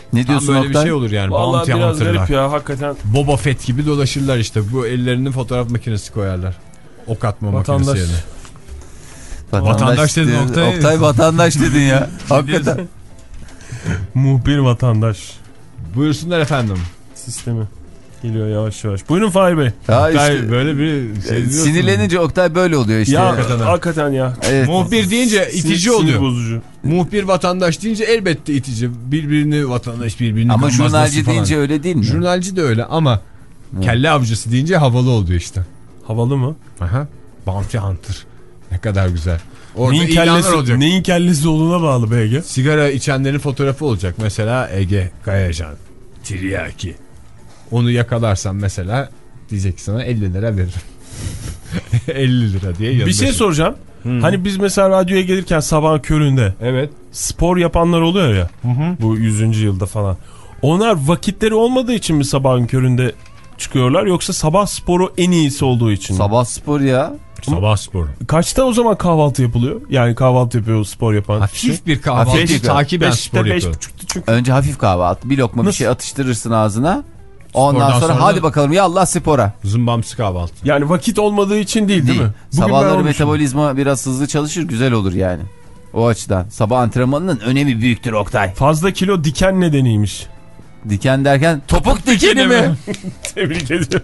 Ne diyorsun böyle Oktay? bir şey olur yani. Vallahi Bounty biraz hunter'lar. garip ya hakikaten. Boba Fett gibi dolaşırlar işte. Bu ellerinin fotoğraf makinesi koyarlar. Ok atma Vatandaş. makinesi yerine. Vatandaş, Vatandaş dedin dedin, Oktay. Oktay vatandaş dedin ya. Hakikaten. Muhbir vatandaş Buyursunlar efendim. sistemi geliyor yavaş yavaş. Buyurun Fahir Bey. Ya Oktay işte, böyle bir şey diyorsun. sinirlenince Oktay böyle oluyor işte. Ya hakikaten. hakikaten ya. Evet. Muhbir deyince itici Sinir oluyor. bozucu. Muhbir vatandaş deyince elbette itici. Birbirini vatandaş birbirini Ama kırmaz jurnalci nasıl falan. deyince öyle değil mi? Jurnalci de öyle ama kelle avcısı deyince havalı oluyor işte. Havalı mı? Aha. Bounty Hunter. Ne kadar güzel. Orada Neyin ilanlar kellesi, olacak. neyin kellesi olduğuna bağlı be Ege. Sigara içenlerin fotoğrafı olacak. Mesela Ege Kayacan. Tiryaki. Onu yakalarsan mesela diyecek ki sana elli lira veririm. elli lira diye yanında. Bir şey şey. soracağım. Hmm. Hani biz mesela radyoya gelirken sabah köründe Evet. spor yapanlar oluyor ya. Hı hı. Bu yüzüncü yılda falan. Onlar vakitleri olmadığı için mi sabahın köründe çıkıyorlar yoksa sabah sporu en iyisi olduğu için mi? Sabah spor ya. Sabah sporu. Kaçta o zaman kahvaltı yapılıyor? Yani kahvaltı yapıyor spor yapan Hafif kişi. bir kahvaltı Hafif bir- takiben Beşte, spor beş yapıyor. buçukta çünkü. Önce hafif kahvaltı. Bir lokma Nasıl? bir şey atıştırırsın ağzına. Ondan Spordan sonra, sonra hadi da- bakalım yallah spora. Zımbamsı kahvaltı. Yani vakit olmadığı için değil değil, Değil. mi? Bugün ben Sabahları olmuşum. metabolizma biraz hızlı çalışır, güzel olur yani. O açıdan. Sabah antrenmanının önemi büyüktür Oktay. Fazla kilo diken nedeniymiş. Diken derken topuk dikeni mi? Tebrik ediyorum.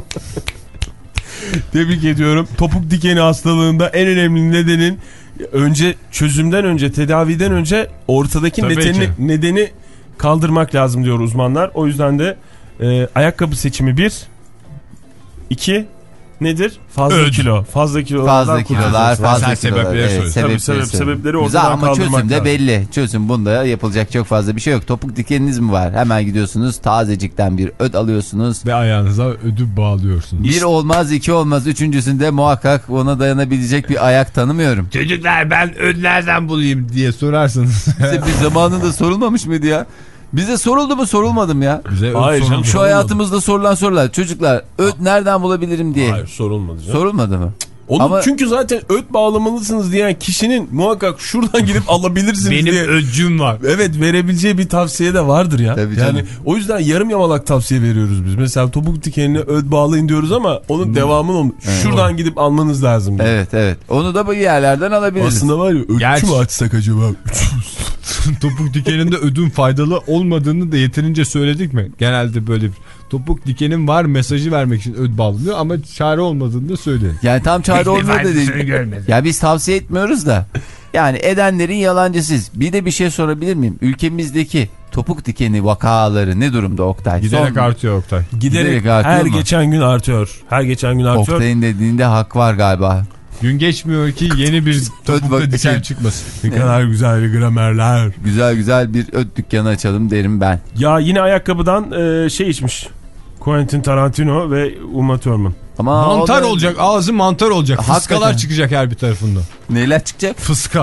Tebrik ediyorum. Topuk dikeni hastalığında en önemli nedenin önce çözümden önce, tedaviden önce ortadaki Tabii nedeni, ki. nedeni kaldırmak lazım diyor uzmanlar. O yüzden de e, ayakkabı seçimi bir, iki nedir? Fazla Öd. kilo. Fazla kilolardan Fazla kilolar, kurtulacaksın. fazla Sen kilolar. sebepleri Evet, söyle. sebepleri Tabii, sebep- söyle. sebepleri Güzel ortadan ama kaldırmak çözüm de lazım. belli. Çözüm bunda yapılacak çok fazla bir şey yok. Topuk dikeniniz mi var? Hemen gidiyorsunuz tazecikten bir öd alıyorsunuz. Ve ayağınıza ödül bağlıyorsunuz. Bir olmaz, iki olmaz. Üçüncüsünde muhakkak ona dayanabilecek bir ayak tanımıyorum. Çocuklar ben ödlerden bulayım diye sorarsanız. Bize bir zamanında sorulmamış mıydı ya? Bize soruldu mu sorulmadı mı ya? Bize öd Hayır canım, sorulmadı. Şu hayatımızda sorulan sorular. Çocuklar öd nereden bulabilirim diye. Hayır sorulmadı canım. Sorulmadı mı? Onu Ama- çünkü zaten öt bağlamalısınız diyen kişinin muhakkak şuradan gidip alabilirsiniz Benim diye. ödcüm var. Evet verebileceği bir tavsiye de vardır ya. Tabii canım. Yani o yüzden yarım yamalak tavsiye veriyoruz biz. Mesela topuk dikenine öd bağlayın diyoruz ama onun devamını onu şuradan gidip almanız lazım. diye. Evet evet. Onu da bu yerlerden alabiliriz. Aslında var ya ödçü Gerçi- mü açsak acaba? Topuk dikeninde ödün faydalı olmadığını da yeterince söyledik mi? Genelde böyle bir topuk dikenin var mesajı vermek için öd bağlanıyor ama çare olmadığını da söyleyin. Yani tam çare olmuyor da değil. görmedim. Ya biz tavsiye etmiyoruz da. Yani edenlerin yalancısız. Bir de bir şey sorabilir miyim? Ülkemizdeki topuk dikeni vakaları ne durumda Oktay? Giderek Son- artıyor Oktay. Giderek, Giderek artıyor her mu? geçen gün artıyor. Her geçen gün artıyor. Oktay'ın dediğinde hak var galiba. Gün geçmiyor ki yeni bir topukta bak- diken şey- çıkmasın. Ne kadar güzel bir gramerler. Güzel güzel bir öd dükkanı açalım derim ben. Ya yine ayakkabıdan e, şey içmiş. Quentin Tarantino ve Uma Thurman. Ama Mantar o da- olacak, ağzı mantar olacak. Hakikaten. Fıskalar çıkacak her bir tarafında. Neler çıkacak? Fıska.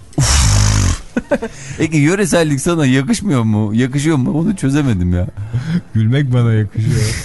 Peki yöresellik sana yakışmıyor mu? Yakışıyor mu? Onu çözemedim ya. Gülmek bana yakışıyor.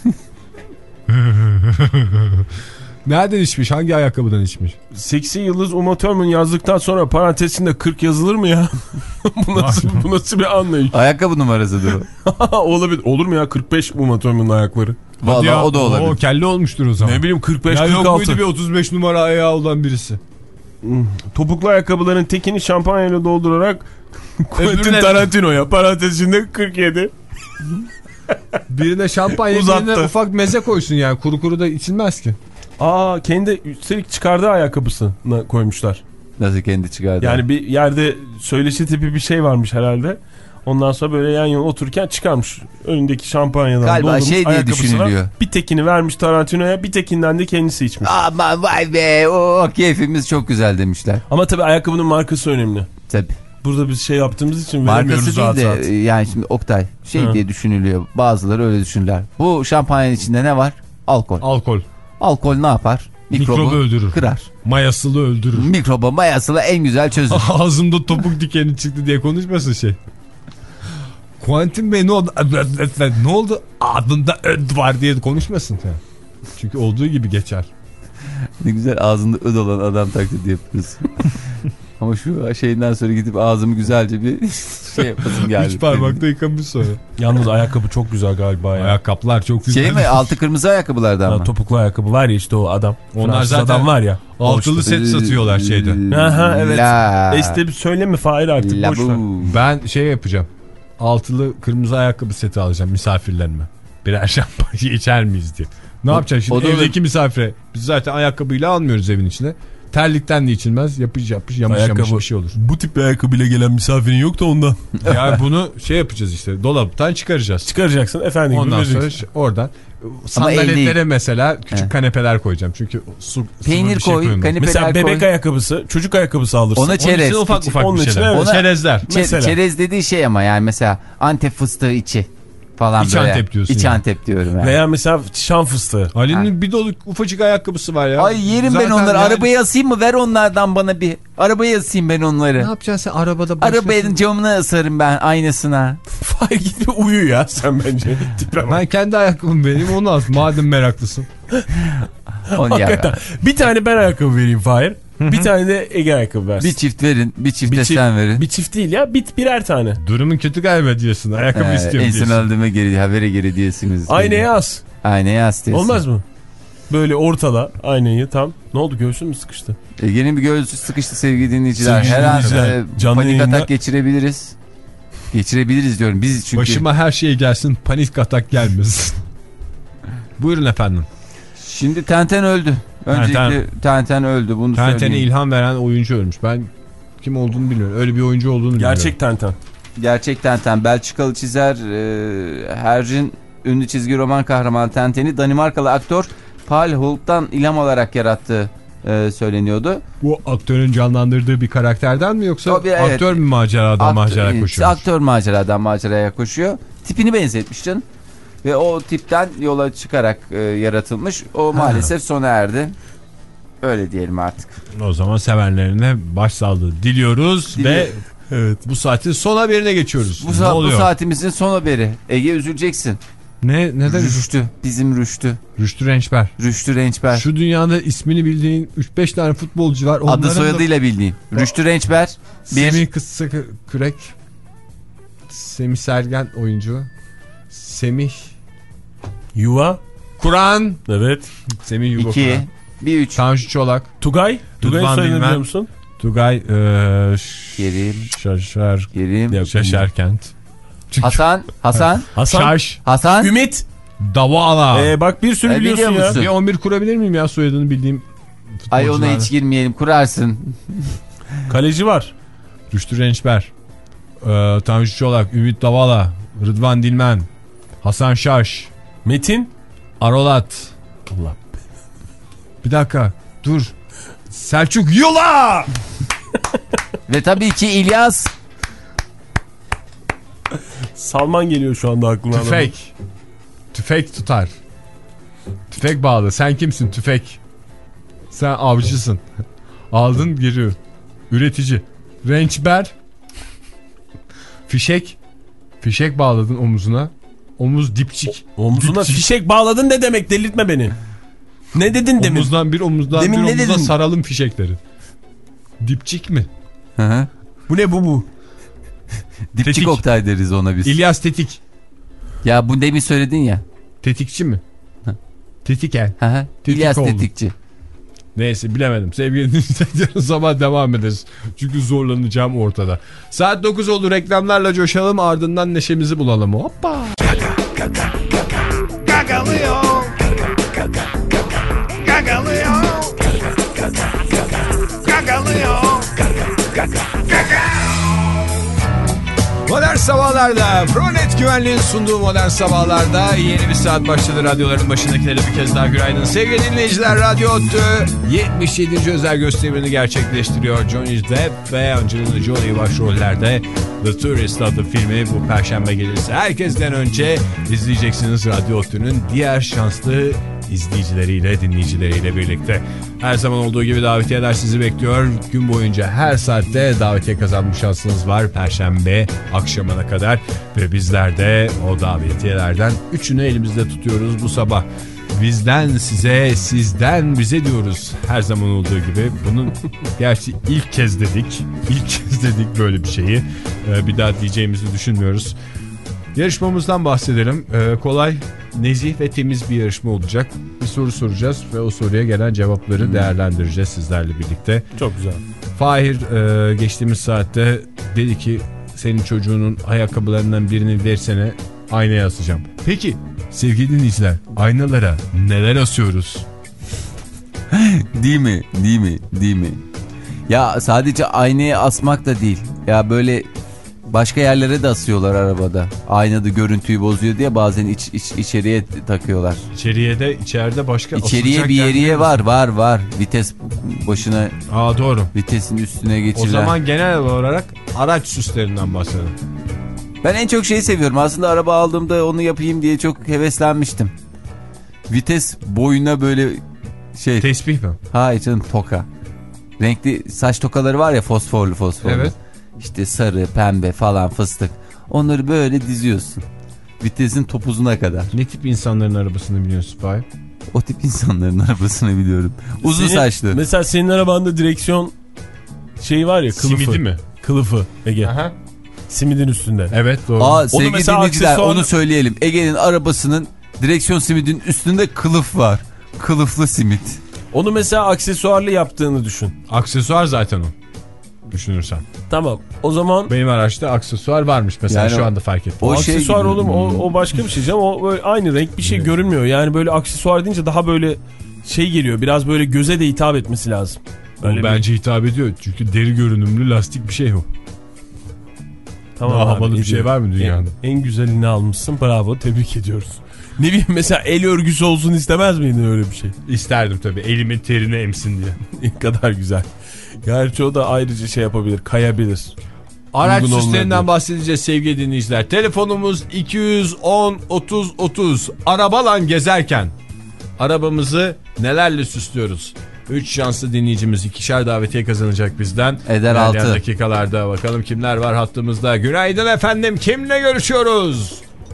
Nereden içmiş? Hangi ayakkabıdan içmiş? Seksi Yıldız Uma Thurman yazdıktan sonra parantezinde kırk yazılır mı ya? bu, nasıl, bu nasıl bir anlayış? Ayakkabı numarasıdır o. Olabilir. Olur mu ya kırk beş Uma Thurman'ın ayakları? Vallahi Ya, o da olabilir. O kelle olmuştur o zaman. Ne bileyim kırk beş Ya kırk yok altı. muydu bir otuz beş numara ayağı olan birisi? Topuklu ayakkabıların tekini şampanyayla doldurarak Quentin Öbürüne- Tarantino'ya parantez içinde kırk yedi. Birine şampanya Uzattı. birine ufak meze koysun yani. Kuru kuru da içilmez ki. Aa kendi üstelik çıkardığı ayakkabısına koymuşlar. Nasıl kendi çıkardı? Yani bir yerde söyleşi tipi bir şey varmış herhalde. Ondan sonra böyle yan yana otururken çıkarmış. Önündeki şampanyadan Galiba doldurmuş şey diye ayakkabısına. düşünülüyor. Bir tekini vermiş Tarantino'ya, bir tekinden de kendisi içmiş. Aman vay be o keyfimiz çok güzel demişler. Ama tabii ayakkabının markası önemli. Tabii. Burada biz şey yaptığımız için veremiyoruz Markası rahat değil rahat. de yani şimdi Oktay şey Hı. diye düşünülüyor. Bazıları öyle düşünürler. Bu şampanyanın içinde ne var? Alkol. Alkol. Alkol ne yapar? Mikrobu, Mikrobu öldürür. kırar. Mayasılı öldürür. Mikroba mayasıyla en güzel çözüm. Ağzımda topuk dikeni çıktı diye konuşmasın şey. Quentin Bey ne oldu? Ne oldu? Adında öd var diye konuşmasın sen. Çünkü olduğu gibi geçer. Ne güzel ağzında öd olan adam taklidi yapıyorsun. Ama şu şeyinden sonra gidip ağzımı güzelce bir şey yapasım geldi. Üç parmakla yıkamış sonra. Yalnız ayakkabı çok güzel galiba ya. Ayakkabılar çok güzel. Şey mi, altı kırmızı ayakkabılardan ha, mı? Topuklu ayakkabı var ya işte o adam. Onlar Fransız zaten adam var ya. altılı set satıyorlar şeyde. Aha evet. La. E işte söyleme Fahir artık La boş ver. bu. Ben şey yapacağım. Altılı kırmızı ayakkabı seti alacağım misafirlerime. Birer şampanya içer miyiz diye. Ne O, yapacaksın şimdi evdeki misafire? Biz zaten ayakkabıyla almıyoruz evin içine. Terlikten de içilmez. Yapış yapış yamış Ayakkabı. yamış bir şey olur. Bu tip bir ayakkabıyla gelen misafirin yok da ondan. Ya bunu şey yapacağız işte. Dolaptan çıkaracağız. Çıkaracaksın efendim. Ondan sonra oradan sandaletlere mesela küçük He. kanepeler koyacağım. Çünkü su, Peynir bir şey koy, koyulmaz. kanepe- Mesela bebek koy. ayakkabısı, çocuk ayakkabısı alırsın. Ona çerez. Onun için ufak ufak Onun bir için şeyler. evet. Ona, çerezler. Çe- Mesela. Çerez dediği şey ama yani mesela Antep fıstığı içi falan İç böyle. Antep diyorsun İç yani. Antep diyorum yani. Veya mesela şan fıstığı. Ali'nin bir dolu ufacık ayakkabısı var ya. Ay yerim Zaten ben onları. yani- Arabaya asayım mı? Ver onlardan bana bir. Arabaya asayım ben onları. Ne yapacaksın sen arabada? Arabanın başkasın? camına asarım ben aynısına. Fahir git bir uyu ya sen bence. Tipe bak. Ben kendi ayakkabım benim onu al. Madem meraklısın. Onu ya. Hakikaten. Bir tane ben ayakkabı vereyim Fahir. Bir tane de Ege ayakkabı versin. Bir çift verin. Bir çift Bir de çift- sen verin. Bir çift değil ya. Bit birer tane. Durumun kötü galiba diyorsun. Ayakkabı Ee, istiyorum en diyorsun. son aldığıma geri, habere geri diyesiniz. Aynaya as. Aynaya as diyorsun. Olmaz mı? Böyle ortada aynayı tam. Ne oldu göğsün mü sıkıştı? Ege'nin bir göğsü sıkıştı sevgili dinleyiciler. Sevgili Her an dinleyiciler, e, canlı panik yayında- atak geçirebiliriz. Geçirebiliriz diyorum biz çünkü. Başıma her şey gelsin, panik atak gelmesin. Buyurun efendim. Şimdi Tenten öldü. Öncelikle Tenten öldü. Bunu Tenten'e söyleyeyim. ilham veren oyuncu ölmüş. Ben kim olduğunu bilmiyorum. Öyle bir oyuncu olduğunu bilmiyorum. Gerçek Tenten. Gerçek Tenten. Belçikalı çizer e, Hergin ünlü çizgi roman kahramanı Tenten'i Danimarkalı aktör Paul Hult'tan ilham alarak yarattığı e, söyleniyordu. Bu aktörün canlandırdığı bir karakterden mi yoksa Tabii, evet. aktör mü maceradan maceraya koşuyor? Aktör maceradan maceraya koşuyor. Tipini benzetmiş canım. Ve o tipten yola çıkarak e, yaratılmış. O maalesef sona erdi. Öyle diyelim artık. O zaman sevenlerine başsağlığı diliyoruz Diliyor. ve evet, bu saatin son haberine geçiyoruz. Bu, ne saat, bu oluyor? saatimizin son haberi. Ege üzüleceksin. Ne? Neden? Rüştü. Bizim Rüştü. Rüştü Rençber. Rüştü Rençber. Şu dünyada ismini bildiğin üç beş tane futbolcu var. Adı soyadıyla bildiğin. Rüştü Rençber. Bir... Semih Kıssa Kürek. Semih Sergen oyuncu. Semih Yuva. Kur'an. Evet. Semih Yuva iki. Kur'an. Bir üç. Tanju Çolak. Tugay. Tugay'ın Rıdvan soyadını Dilmen. biliyor musun? Tugay. Ee, Kerim. Şaşar. Kerim. Şaşarkent. Hasan. Hasan. Hasan. Şaş. Hasan. Ümit. Davala. Ee, bak bir sürü E, biliyorsun biliyor ya. musun? Bir on bir kurabilir miyim ya soyadını bildiğim Ay ona futbolculardan? hiç girmeyelim. Kurarsın. Kaleci var. Rüştü Rençber. Ee, Tanju Çolak. Ümit Davala. Rıdvan Dilmen. Hasan Şaş. Metin. Arolat. Allah. Bir dakika. Dur. Selçuk Yola. Ve tabii ki İlyas. Salman geliyor şu anda aklıma. Tüfek. Tüfek tutar. Tüfek bağlı. Sen kimsin tüfek? Sen avcısın. Aldın giriyor. Üretici. Rençber. Fişek. Fişek bağladın omuzuna. Omuz dipçik. Omzuna Dipçik. fişek bağladın ne demek? Delirtme beni. Ne dedin demin? Omuzdan bir omuzdan Demin bir ne omuzdan dedin? saralım fişekleri. Dipçik mi? Hı hı. Bu ne bu bu? Dipçik Tetik. Oktay deriz ona biz. İlyas Tetik. Ya bu demin söyledin ya. Tetikçi mi? Tetikel. Hı hı. Tetik İlyas oldu. Tetikçi. Neyse bilemedim. Sevgili dinleyiciler yarın sabah devam ederiz. Çünkü zorlanacağım ortada. Saat dokuz oldu, reklamlarla coşalım, ardından neşemizi bulalım. Hoppa. Gagalıyor. Gagalıyor. Gagalıyor. Modern Sabahlar'da Pronet Güvenliğin sunduğu Modern Sabahlar'da yeni bir saat başladı. Radyoların başındakilere bir kez daha günaydın. Sevgili dinleyiciler, Radyo Ottu yetmiş yedinci özel gösterimini gerçekleştiriyor. Johnny Depp ve Angelina Jolie başrollerde The Tourist adlı filmi bu perşembe gelirse herkesten önce izleyeceksiniz Radyo Ottu'nun diğer şanslı izleyicileriyle, dinleyicileriyle birlikte. Her zaman olduğu gibi davetiyeler sizi bekliyor. Gün boyunca her saatte davetiye kazanma şansınız var. Perşembe akşamına kadar ve bizler de o davetiyelerden üçünü elimizde tutuyoruz bu sabah. bizden size, sizden bize diyoruz. Her zaman olduğu gibi. Bunun gerçi ilk kez dedik. İlk kez dedik böyle bir şeyi. Ee, bir daha diyeceğimizi düşünmüyoruz. Yarışmamızdan bahsedelim. Ee, kolay, nezih ve temiz bir yarışma olacak. Bir soru soracağız ve o soruya gelen cevapları hmm. değerlendireceğiz sizlerle birlikte. Çok güzel. Fahir e, geçtiğimiz saatte dedi ki senin çocuğunun ayakkabılarından birini versene, aynaya asacağım. Peki sevgili dinleyiciler, aynalara neler asıyoruz? Değil mi? Değil mi? Değil mi? Ya sadece aynaya asmak da değil. Ya böyle başka yerlere de asıyorlar arabada. Aynada görüntüyü bozuyor diye bazen iç, iç içeriye takıyorlar. İçeriye de içeride başka İçeriye bir yeriye var var var. Vites başına. Aa doğru. Vitesin üstüne geçirilen. O zaman genel olarak araç süslerinden bahsedelim. Ben en çok şeyi seviyorum. Aslında araba aldığımda onu yapayım diye çok heveslenmiştim. Vites boyuna böyle şey. Tesbih mi? Hayır canım, toka. Renkli saç tokaları var ya, fosforlu fosforlu. Evet. İşte sarı, pembe falan, fıstık. Onları böyle diziyorsun. Vitesin topuzuna kadar. Ne tip insanların arabasını biliyorsun Fahir? O tip insanların arabasını biliyorum. Uzun senin, saçlı. Mesela senin arabanda direksiyon şeyi var ya, kılıfı. Simidi mi? Kılıfı Ege. Aha. Simidin üstünde. Evet doğru. Aa, sevgili dinleyiciler, aksesuar... onu söyleyelim. Ege'nin arabasının direksiyon simidin üstünde kılıf var. Kılıflı simit. Onu mesela aksesuarlı yaptığını düşün. Aksesuar zaten o. Düşünürsen. Tamam. O zaman benim araçta aksesuar varmış mesela, yani şu anda fark ettim. O, o şey aksesuar gibi. olur mu? O, o başka bir şey canım. O böyle aynı renk bir şey evet. Görünmüyor. Yani böyle aksesuar deyince daha böyle şey geliyor. Biraz böyle göze de hitap etmesi lazım. Öyle bence bir... hitap ediyor. Çünkü deri görünümlü lastik bir şey o. Tamam, daha havalı bir şey var mı dünyada? En, en güzelini almışsın. Bravo. Tebrik ediyoruz. Ne bileyim, mesela el örgüsü olsun istemez miydin öyle bir şey? İsterdim tabii. Elimin terini emsin diye. Ne kadar güzel. Gerçi o da ayrıca şey yapabilir. Kayabilir. Araç süslerinden bahsedeceğiz sevgili dinleyiciler. Telefonumuz iki yüz on otuz otuz. Arabalan gezerken arabamızı nelerle süslüyoruz? üç şanslı dinleyicimiz ikişer davetiye kazanacak bizden. Eder altı dakikalarda bakalım kimler var hattımızda. Günaydın efendim, kimle görüşüyoruz?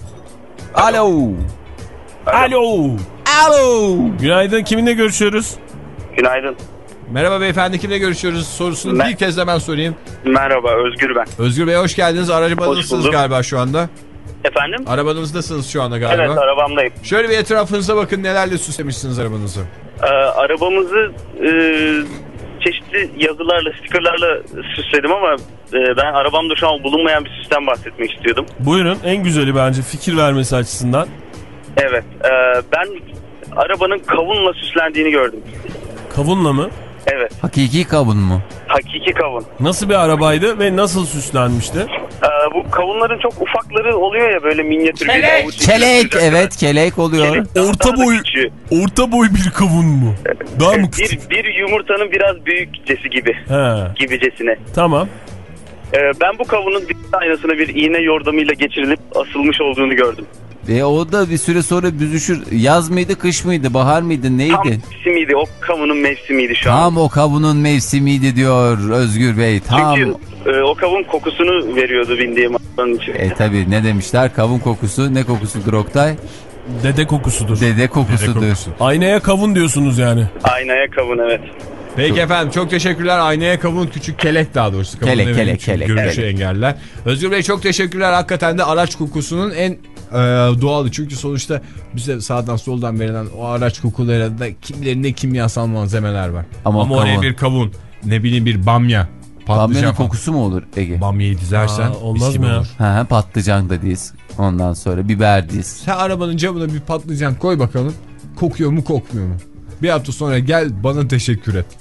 Alo. Alo. Alo. Günaydın, kiminle görüşüyoruz? Günaydın. Merhaba beyefendi, kimle görüşüyoruz sorusunu Mer bir kez de ben sorayım. Merhaba, Özgür ben. Özgür Bey hoş geldiniz. Arabanızdasınız galiba şu anda. Efendim? Arabanızdasınız şu anda galiba. Evet, arabamdayım. Şöyle bir etrafınıza bakın, nelerle süslemişsiniz arabanızı. Ee, arabamızı e, çeşitli yazılarla, stikerlerle süsledim ama e, ben arabamda şu an bulunmayan bir süsten bahsetmek istiyordum. Buyurun, en güzeli bence fikir vermesi açısından. Evet, e, ben arabanın kavunla süslendiğini gördüm. Kavunla mı? Evet. Hakiki kavun mu? Hakiki kavun. Nasıl bir arabaydı ve nasıl süslenmişti? Ee, bu kavunların çok ufakları oluyor ya, böyle minyatür. Kelek. Bir kelek evet kelek oluyor. Kelek, orta boy orta boy bir kavun mu? Daha mı küçük? Bir, bir yumurtanın biraz büyükçesi gibi. He. Gibicesine. Tamam. Ee, ben bu kavunun bir aynasına bir iğne yordamıyla geçirilip asılmış olduğunu gördüm. E o da bir süre sonra büzüşür. Yaz mıydı, kış mıydı, bahar mıydı, neydi? Tam mevsimiydi. O kavunun mevsimiydi şu Tam an. Tam o kavunun mevsimiydi diyor Özgür Bey. Tam. Çünkü e, o kavun kokusunu veriyordu bindiğim arabanın için. E tabi, ne demişler? Kavun kokusu ne kokusudur Oktay? Dede kokusudur. Dede kokusudur. Dede kokusu. Aynaya kavun diyorsunuz yani. Aynaya kavun, evet. Peki efendim, çok teşekkürler. Aynaya kavun, küçük kelek daha doğrusu. Kavun kelek kelek kelek. Görüşü evet. engeller. Özgür Bey çok teşekkürler. Hakikaten de araç kokusunun en e, doğalı. Çünkü sonuçta bize sağdan soldan verilen o araç kokularında kimlerinde kimyasal malzemeler var. Ama, Ama oraya bir kavun, ne bileyim bir bamya. Bamyanın kokusu mu olur Ege? Bamyayı dizersen Aa, olmaz mı ya? Olur. Ha, patlıcan da diz. Ondan sonra biber diz. Sen arabanın camına bir patlıcan koy bakalım. Kokuyor mu kokmuyor mu? Bir hafta sonra gel bana teşekkür et.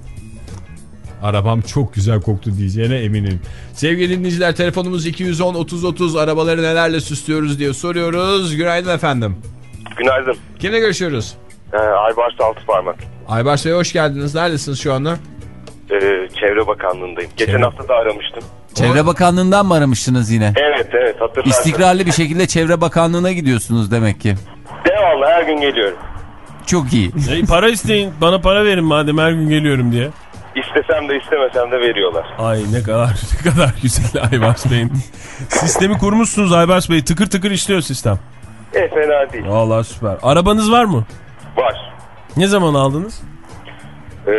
Arabam çok güzel koktu diyeceğine eminim. Sevgili dinleyiciler, telefonumuz iki yüz on otuz otuz. Arabaları nelerle süslüyoruz diye soruyoruz. Günaydın efendim. Günaydın. Kimle görüşüyoruz? Ee, Aybars Altıparmak. Aybars Bey hoş geldiniz. Neredesiniz şu anda? Ee, Çevre Bakanlığı'ndayım. Geçen Çevre... hafta da aramıştım. Çevre Bakanlığı'ndan mı aramıştınız yine? Evet evet, hatırlarsın. İstikrarlı bir şekilde Çevre Bakanlığı'na gidiyorsunuz demek ki. Devamlı her gün geliyorum. Çok iyi. E, para isteyin, bana para verin madem her gün geliyorum diye. İstesem de istemesem de veriyorlar. Ay ne kadar ne kadar güzel Aybars Bey'in. Sistemi kurmuşsunuz Aybars Bey, tıkır tıkır işliyor sistem. E fena değil. Vallahi süper. Arabanız var mı? Ne zaman aldınız? Ee,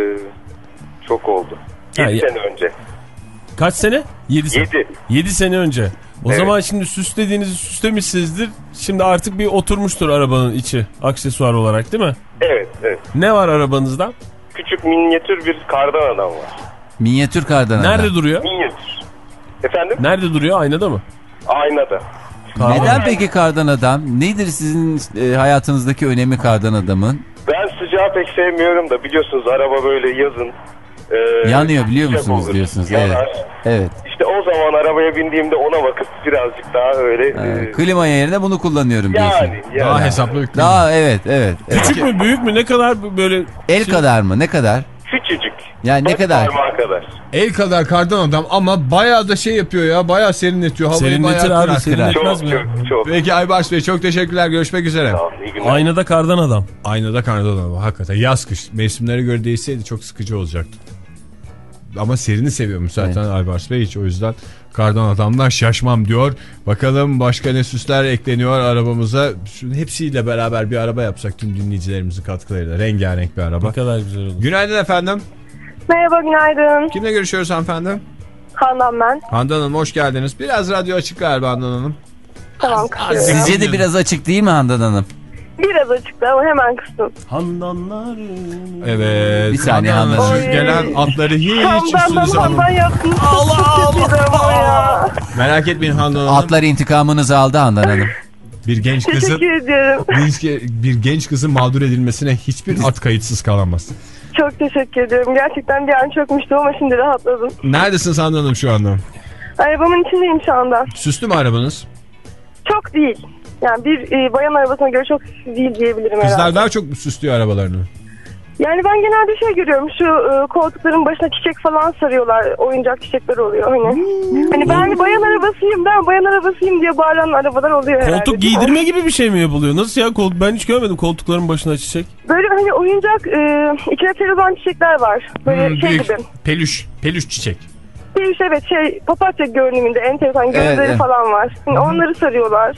çok oldu. Ha, yedi ya- sene önce. Kaç sene? yedi sene. yedi. yedi sene önce. O Evet. zaman şimdi süslediğinizi süslemişsinizdir. Şimdi artık bir oturmuştur arabanın içi aksesuar olarak, değil mi? Evet, evet. Ne var arabanızda? Küçük minyatür bir kardan adam var. Minyatür kardan adam. Nerede duruyor? Minyatür. Efendim? Nerede duruyor? Aynada mı? Aynada. Neden peki kardan adam? Nedir sizin e, hayatınızdaki önemi kardan adamın? Ben sıcağı pek sevmiyorum da biliyorsunuz araba böyle yazın. E, Yanıyor biliyor sıcak musunuz olur, diyorsunuz. yanar. Evet. Evet. İşte o zaman arabaya bindiğimde ona bakıp birazcık daha öyle... Ee, e, klima yerine bunu kullanıyorum diyorsun. yani, yani. Daha hesaplı bir klima. Daha evet evet. evet. Küçük mü büyük mü ne kadar böyle... El kadar mı? Ne kadar? Küçücük. Yani ne Dört kadar? parmağı kadar. El kadar kardan adam ama bayağı da şey yapıyor ya. Bayağı serinletiyor. Havayı Serinletir bayağı abi, kırar. serinletmez Çok mi? çok çok. Peki Aybars Bey çok teşekkürler. Görüşmek üzere. Tamam, iyi günler. Aynada kardan adam. Aynada kardan adam. Hakikaten yaz kış. Mevsimlere göre değişseydi çok sıkıcı olacaktı. Ama serini seviyormuş zaten evet. Aybars Bey hiç, o yüzden kardan adamdan şaşmam diyor. Bakalım başka ne süsler ekleniyor arabamıza. Şunun hepsiyle beraber bir araba yapsak tüm dinleyicilerimizin katkılarıyla. Rengarenk bir araba. Ne kadar güzel olur. Günaydın efendim. Merhaba, günaydın. Kimle görüşüyoruz hanımefendi? Handan ben. Handan Hanım hoş geldiniz. Biraz radyo açık galiba Handan Hanım. Tamam, kısıyorum. Sizce de biraz açık değil mi Handan Hanım? Biraz açıktı ama hemen kıstım. Handanlar. Evet. Bir saniye Handan Handan. Hanım. Gelen atları hiç Handan'dan üstünüze alın. Handan yaptınız. Allah Allah. Ya. Merak etmeyin Handan Hanım. Atlar intikamınızı aldı Handan Hanım. Bir genç kızın Teşekkür ediyorum. bir, bir genç kızın mağdur edilmesine hiçbir at kayıtsız kalamaz. Çok teşekkür ediyorum. Gerçekten bir an çökmüştüm ama şimdi rahatladım. Neredesiniz Handan Hanım şu anda? Arabamın içindeyim şu anda. Süslü mü arabanız? Çok değil. Yani bir e, bayan arabasına göre çok süslü değil diyebilirim Kızlar herhalde. daha çok mu süslüyor arabalarını? Yani ben genelde şey görüyorum. Şu e, koltukların başına çiçek falan sarıyorlar. Oyuncak çiçekler oluyor hani. Hmm. Hani ben bir bayan arabasıyım, ben bayan arabasıyım diye bağıran arabalar oluyor herhalde. Koltuk giydirme gibi bir şey mi yapılıyor? Nasıl ya? Koltuk, ben hiç görmedim koltukların başına çiçek. Böyle hani oyuncak e, içine tel olan çiçekler var. Böyle Hmm, şey büyük gibi. peluş, peluş çiçek. Bir işte evet şey papatya görünümünde enteresan gözleri Evet, evet. falan var. Yani onları sarıyorlar.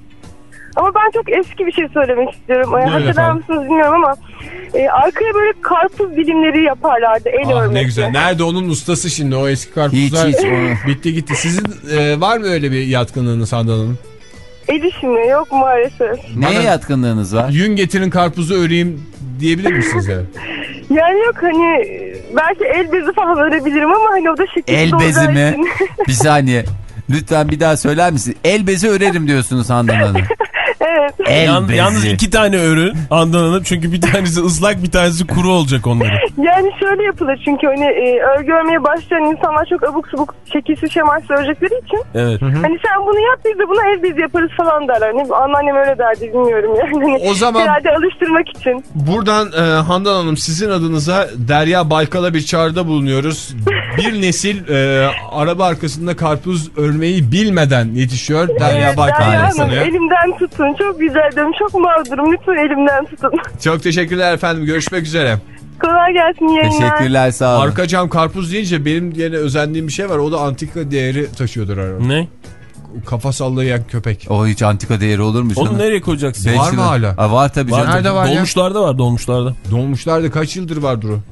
Ama ben çok eski bir şey söylemek istiyorum. Yani Buyurun hatırlar efendim. mısınız bilmiyorum ama e, arkaya böyle karpuz dilimleri yaparlardı el Ah örmesi. ne güzel. Nerede onun ustası şimdi o eski karpuzlar? Hiç, hiç, o- Bitti gitti. Sizin e, var mı öyle bir yatkınlığınız Handan Hanım? El işimi yok maalesef. Neye Bana- yatkınlığınız var? Yün getirin karpuzu öreyim diyebilir misiniz yani? Yani yok hani belki el bezi falan örebilirim ama hani o da şekilsiz El olacağı bezi mi? için. Bir saniye. Lütfen bir daha söyler misin? El bezi örerim diyorsunuz Handan Hanım. Evet. El Yan- bezi. yalnız iki tane örün Handan Hanım. Çünkü bir tanesi ıslak, bir tanesi kuru olacak onların. Yani şöyle yapılır çünkü hani e, örgü örmeye başlayan insanlar çok abuk subuk şekilsiz şemalsiz örecekleri için. Evet. Hani sen bunu yap biz de buna el bezi yaparız falan derler. Hani anneannem öyle derdi bilmiyorum yani. Hani O zaman- herhalde alıştırmak için. Buradan e, Handan Hanım sizin adınıza Derya Baykal'a bir çağrıda bulunuyoruz. Bir nesil e, araba arkasında karpuz örmeyi bilmeden yetişiyor. Derya Evet, Baykal Derya Hanım, sanıyor. elimden tutun. Çok güzel diyorum. Çok mağdurum. Lütfen elimden tutun. Çok teşekkürler efendim. Görüşmek üzere. Kolay gelsin yayınlar. Teşekkürler sağ olun. Arka cam karpuz deyince benim yine özendiğim bir şey var. O da antika değeri taşıyordur araba. Ne? Kafa sallayan köpek. O hiç antika değeri olur mu canım? Onu nereye koyacaksın? Beş Var mı lira. hala? Ha, var tabii Var, canım. Nerede var ya? dolmuşlarda var, dolmuşlarda. Dolmuşlarda kaç yıldır vardır o?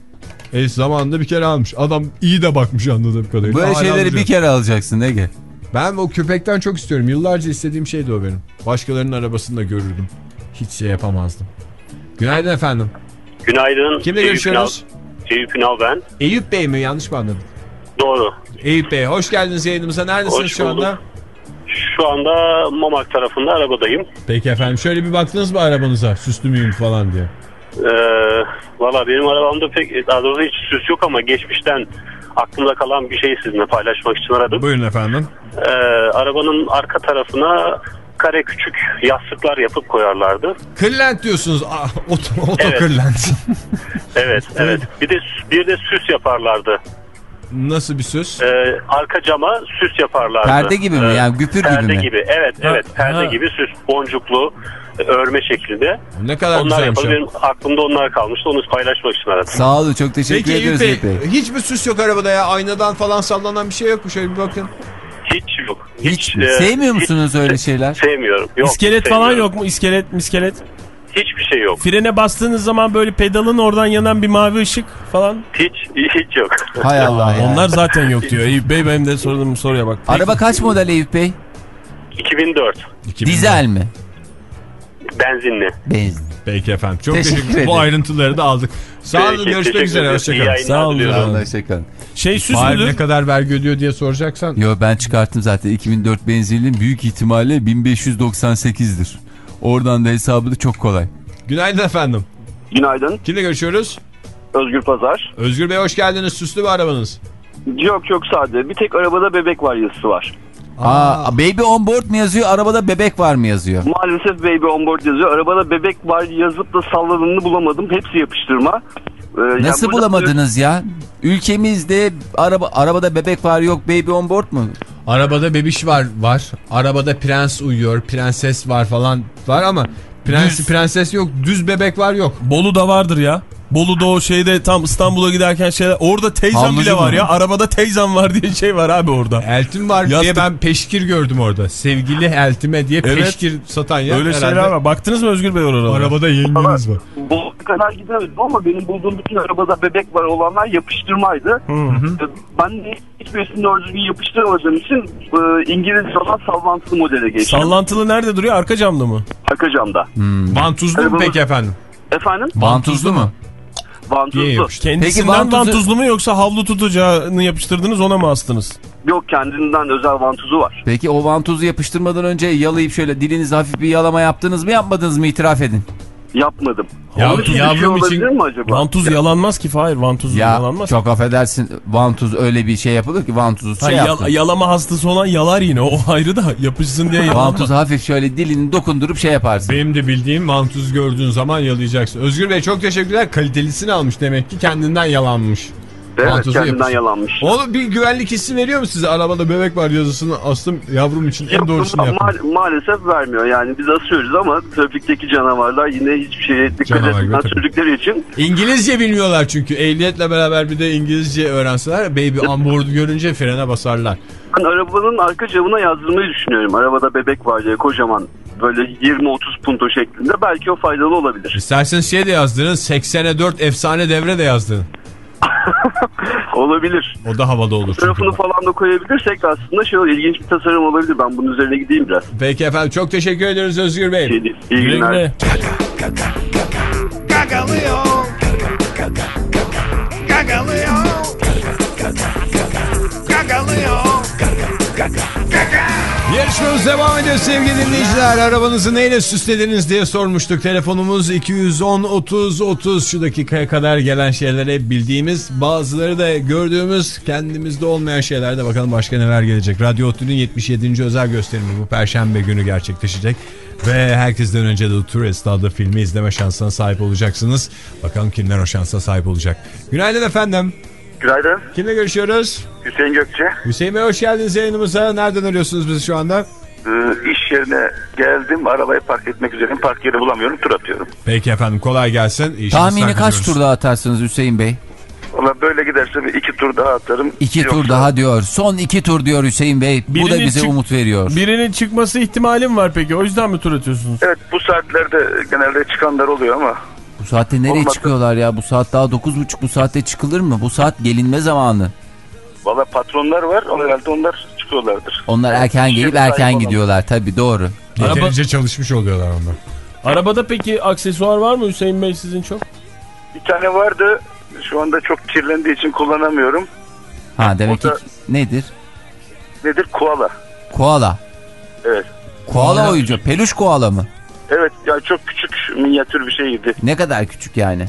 El zamanında bir kere almış. Adam iyi de bakmış anladığım kadarıyla. Böyle Hala şeyleri duruyor. bir kere alacaksın Ege. Ben o köpekten çok istiyorum. Yıllarca istediğim şeydi o benim. Başkalarının arabasında görürdüm. Hiç şey yapamazdım. Günaydın efendim. Günaydın. Kimle Eyüp görüşüyoruz? Ünal. Eyüp Ünal ben. Eyüp Bey mi? Yanlış mı anladım? Doğru. Eyüp Bey hoş geldiniz yayınımıza. Neredesiniz Hoş şu bulduk. anda? Şu anda Mamak tarafında arabadayım. Peki efendim şöyle bir baktınız mı arabanıza? Süslü müyüm falan diye. Ee, Valla benim arabamda pek daha doğrusu hiç süs yok ama geçmişten aklımda kalan bir şeyi sizinle paylaşmak için aradım. Buyurun efendim. Ee, arabanın arka tarafına kare küçük yastıklar yapıp koyarlardı. Kırlent diyorsunuz. Ah, oto, oto Evet. kırlent. Evet, evet. Bir de bir de süs yaparlardı. Nasıl bir söz? Ee, arka cama süs yaparlardı. Perde gibi mi? Ee, Yani güpür perde gibi mi? gibi. Evet, evet. Perde ha. gibi süs, boncuklu, e, örme şeklinde. Ne kadar Onlar güzelmiş. yapalım. o. Benim aklımda onlar kalmıştı. Onu paylaşmak için aradım. Sağ olun, çok teşekkür Peki Eyüp ediyoruz Bey, Eyüp Bey. hiç mi süs yok arabada ya? Aynadan falan sallanan bir şey yok mu? Şöyle bir bakın. Hiç yok. Hiç mi? e, Sevmiyor hiç musunuz öyle se- şeyler? Sevmiyorum. Yok, İskelet falan sevmiyorum. yok mu? İskelet, miskelet. Hiçbir şey yok. Frene bastığınız zaman böyle pedalın oradan yanan bir mavi ışık falan. Hiç hiç yok. Hay Allah ya. Onlar zaten yok diyor. Eyüp Bey benim de sorduğum soruya bak. Peki. Araba kaç model Eyüp Bey? iki bin dört. Dizel mi? Benzinli. Benzin. Peki efendim. Çok Teşekkür teşekkür ederim. Bu ayrıntıları da aldık. Sağ olun. Görüşmek üzere. Hoşçakalın. Sağ olun. Hoşçakalın. Şey süs Hayır, müdür? ne kadar vergi ödüyor diye soracaksan. Yo ben çıkarttım zaten. iki bin dört benzinli büyük ihtimalle bin beş yüz doksan sekizdir. Oradan da hesabı da çok kolay. Günaydın efendim. Günaydın. Kimle görüşüyoruz? Özgür Pazar. Özgür Bey hoş geldiniz. Süslü bir arabanız. Yok çok sade. Bir tek arabada bebek var yazısı var. Aa, baby on board mu yazıyor, arabada bebek var mı yazıyor? Maalesef baby on board yazıyor. Arabada bebek var yazıp da salladığını bulamadım. Hepsi yapıştırma. Ee, Nasıl yani bulamadınız ya? Ülkemizde araba arabada bebek var yok, baby on board mu? Arabada bebiş var var. Arabada prens uyuyor, prenses var falan var ama prens prenses yok. Düz bebek var yok. Bolu'da vardır ya. Bolu'da o şeyde tam İstanbul'a giderken şeyler. Orada teyzem Havlucu bile var mu? ya. Arabada teyzem var diye şey var abi orada. Eltim var Yastık. diye ben peşkir gördüm orada. Sevgili eltime diye Evet. peşkir satan yer. Öyle herhalde. şeyler var. Baktınız mı Özgür Bey oralara? Arabada yengeniz var. Bu kadar gidemedim ama benim bulduğum bütün arabada bebek var olanlar yapıştırmaydı. Hı hı. Ben de hiçbirisini doğru düzgün yapıştıramadığım için e, İngiliz olan sallantılı modele geçtim. Sallantılı nerede duruyor? Arka camda mı? Arka camda. Hmm. Vantuzlu mu Arabamız- peki efendim? Efendim? Vantuzlu mu? Vantuzlu. Kendisinden Peki, vantuzu- vantuzlu mu yoksa havlu tutacağını yapıştırdınız ona mı astınız? Yok kendinden özel vantuzu var. Peki o vantuzu yapıştırmadan önce yalayıp şöyle dilinizi hafif bir yalama yaptınız mı, yapmadınız mı, itiraf edin. Yapmadım. Ya- Onun için bir şey yavrum için- olabilir mi acaba? Vantuz yalanmaz ki Fahir. Vantuz Ya yalanmaz. çok affedersin, vantuz öyle bir şey yapılır ki vantuzu Ha, şey yal- yaptın. yalama hastası olan yalar yine. O ayrı da yapışsın diye yalanmaz. Vantuzu hafif şöyle dilini dokundurup şey yaparsın. Benim de bildiğim vantuz gördüğün zaman yalayacaksın. Özgür Bey çok teşekkürler. Kalitelisini almış demek ki, kendinden yalanmış. Evet Vantuzu kendinden yapıştır. yalanmış. Oğlum bir güvenlik hissi veriyor mu size? Arabada bebek var yazısını astım yavrum için, en Yok, doğrusunu ma- yapın. maalesef vermiyor. Yani biz asıyoruz ama trafikteki canavarlar yine hiçbir şeye dikkat Canavar etmeden gibi tabii. sürdükleri için. İngilizce bilmiyorlar çünkü. Ehliyetle beraber bir de İngilizce öğrenseler baby on board görünce frene basarlar. Ben arabanın arka camına yazdırmayı düşünüyorum. Arabada bebek var diye kocaman böyle yirmi otuz punto şeklinde. Belki o faydalı olabilir. İsterseniz şey de yazdırın, seksene dört efsane devre de yazdırın. Olabilir. O da havada olur. Tarafını falan da koyabilirsek aslında şey olur, ilginç bir tasarım olabilir. Ben bunun üzerine gideyim biraz. Peki efendim, çok teşekkür ederiz Özgür Bey. Şey değil. İyi Güle günler. güle. Gagalıyor. Gagalıyor. Gagalıyor. Yarışmamız devam ediyor sevgili dinleyiciler. Arabanızı neyle süslediniz diye sormuştuk. Telefonumuz iki yüz on otuz otuz. Şu dakikaya kadar gelen şeylere bildiğimiz, bazıları da gördüğümüz, kendimizde olmayan şeylerde. Bakalım başka neler gelecek. Radyo Otlu'nun yetmiş yedinci özel gösterimi bu Perşembe günü gerçekleşecek. Ve herkesten önce de Tourist adlı filmi izleme şansına sahip olacaksınız. Bakalım kimler o şansa sahip olacak. Günaydın efendim. Günaydın. Kimle görüşüyoruz? Hüseyin Gökçe. Hüseyin Bey hoş geldiniz yayınımıza. Nereden arıyorsunuz bizi şu anda? Ee, iş yerine geldim. Arabayı park etmek üzereyim. Park yeri bulamıyorum. Tur atıyorum. Peki efendim, kolay gelsin. İyi Tahmini şanslar kaç diliyoruz. tur daha atarsınız Hüseyin Bey? Valla böyle giderse bir iki tur daha atarım. İki Yoksa... tur daha diyor. Son iki tur diyor Hüseyin Bey. Bu da Birinin bize çık- umut veriyor. Birinin çıkması ihtimalim var peki. O yüzden mi tur atıyorsunuz? Evet, bu saatlerde genelde çıkanlar oluyor ama. Bu saatte nereye Olmadı. çıkıyorlar ya? Bu saat daha dokuz buçuk, bu saatte çıkılır mı? Bu saat gelinme zamanı. Valla patronlar var. Herhalde onlar çıkıyorlardır. Onlar erken gelip Şimdi erken sahip olan. gidiyorlar. Tabii doğru. Yeterince çalışmış oluyorlar onlar. Arabada peki aksesuar var mı Hüseyin Bey sizin çok? Bir tane vardı. Şu anda çok kirlendiği için kullanamıyorum. Ha demek O ki da- nedir? Nedir? Koala. Koala. Evet. Koala oyuncu. Peluş koala mı? Evet ya, çok küçük minyatür bir şeydi. Ne kadar küçük yani?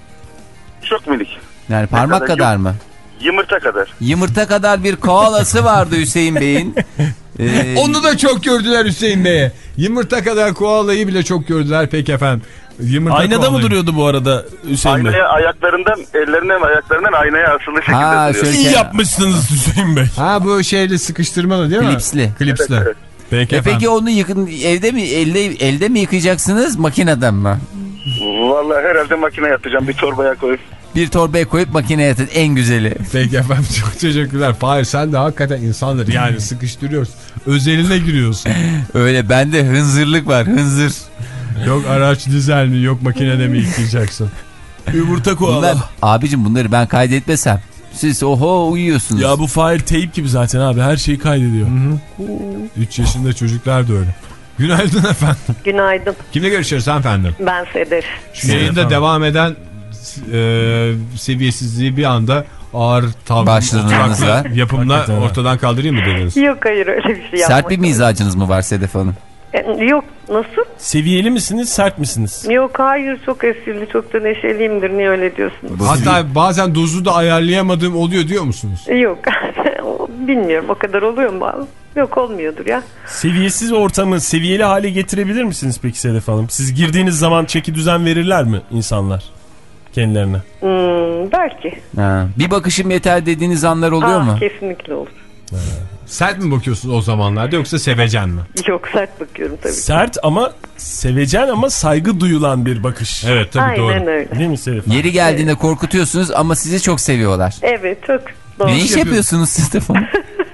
Çok minik. Yani parmak kadar kadar yok. mı? Yumurta kadar. Yumurta kadar bir koalası vardı Hüseyin Bey'in. Ee, Onu da çok gördüler Hüseyin Bey'e. Yumurta kadar koalayı bile çok gördüler. Peki efendim. Yumurta Aynada koalayı. mı duruyordu bu arada Hüseyin Bey? Aynaya ayaklarından, ellerinden ve ayaklarından aynaya asılı şekilde Ha, duruyor. şöyle- İyi yapmışsınız Hüseyin Bey. Ha, bu şeyle sıkıştırmalı değil mi? Klipsli. Klipsli. Evet, evet. Peki E efendim. peki onu yıkın, evde mi elde elde mi yıkayacaksınız, makineden mi? Vallahi herhalde makine yatacağım, bir torbaya koyup. Bir torbaya koyup makineye atın, en güzeli. Peki efendim, çok teşekkürler. Fahir, sen de hakikaten insandır yani, sıkıştırıyoruz. Özeline giriyorsun. Öyle bende hınzırlık var, hınzır. Yok araç dizel mi, yok makinede mi yıkayacaksın? Yumurta koala. Bunlar, abicim bunları ben kaydetmesem siz oho uyuyorsunuz. Ya bu Fahir teyip gibi zaten abi, her şeyi kaydediyor. üç yaşında çocuklar da öyle. Günaydın efendim. Günaydın. Kimle görüşüyoruz efendim? Ben Sedef. Şu yayında devam eden e, seviyesizliği bir anda ağır başlığınızla yapımla ortadan kaldırayım mı dediniz? Yok hayır öyle bir şey yapmadım. Sert bir mizacınız mı var Sedef Hanım? E, yok nasıl? Seviyeli misiniz, sert misiniz? Yok hayır, çok esprili, çok da neşeliyimdir. Niye öyle diyorsunuz? Hatta bazen dozu da ayarlayamadığım oluyor diyor musunuz? Yok bilmiyorum, o kadar oluyor mu? Yok olmuyordur ya. Seviyesiz ortamı seviyeli hale getirebilir misiniz peki Sedef Hanım? Siz girdiğiniz zaman çeki düzen verirler mi insanlar kendilerine? Hmm, belki. Ha. Bir bakışım yeter dediğiniz anlar oluyor Aa, mu? Kesinlikle olur. Ha. Sert mi bakıyorsunuz o zamanlarda yoksa sevecen mi? Yok sert bakıyorum tabii. Sert ama sevecen ama saygı duyulan bir bakış. Evet tabii Aynen doğru. öyle. Değil mi Sedef Hanım? Yeri geldiğinde evet. Korkutuyorsunuz ama sizi çok seviyorlar. Evet çok doğru. Ne iş yapıyorsunuz Sedef Hanım?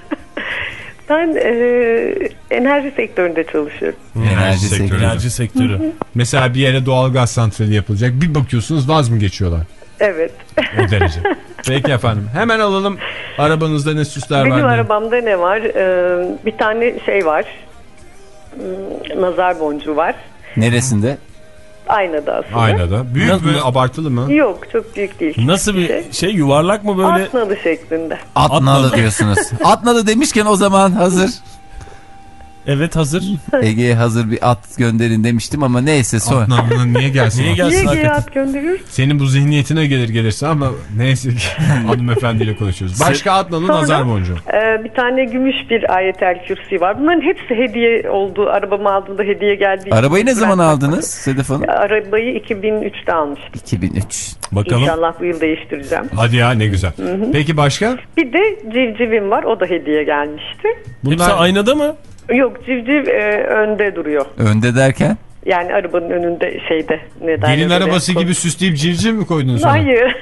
Ben e, enerji sektöründe çalışıyorum. Enerji, enerji sektörü. Enerji sektörü. Mesela bir yere doğalgaz santrali yapılacak. Bir bakıyorsunuz vaz mı geçiyorlar? Evet. O derece. Peki efendim. Hemen alalım. Arabanızda ne süsler Benim var? Benim arabamda ne var? Ee, bir tane şey var. Nazar boncuğu var. Neresinde? Aynada aslında. Aynada. Büyük Nasıl? mü? Abartılı mı? Yok çok büyük değil. Nasıl bir şey? şey yuvarlak mı böyle? Atnalı şeklinde. Atnalı diyorsunuz. Atnalı demişken o zaman hazır. Evet hazır. Ege'ye hazır bir at gönderin demiştim ama neyse sonra. Atnalı'nın niye gelsin? Niye gelsin Niye Ege'ye at gönderiyoruz? Senin bu zihniyetine gelir gelirse ama neyse ki hanımefendiyle konuşuyoruz. Başka Atnalı'nın nazar boncuğu. E, bir tane gümüş bir ayetel kürsi var. Bunların hepsi hediye oldu. Arabamı aldığımda hediye geldi. Arabayı ne zaman aldınız Sedef Hanım? Arabayı iki bin üçte almıştım. iki bin üç. Bakalım. İnşallah bu yıl değiştireceğim. Hadi ya ne güzel. Hı hı. Peki başka? Bir de civcivim var. O da hediye gelmişti. Bunlar... Hepsi aynada mı? Yok civciv e, önde duruyor. Önde derken? Yani arabanın önünde şeyde. Gelin arabası gibi süsleyip civciv mi koydunuz? Hayır.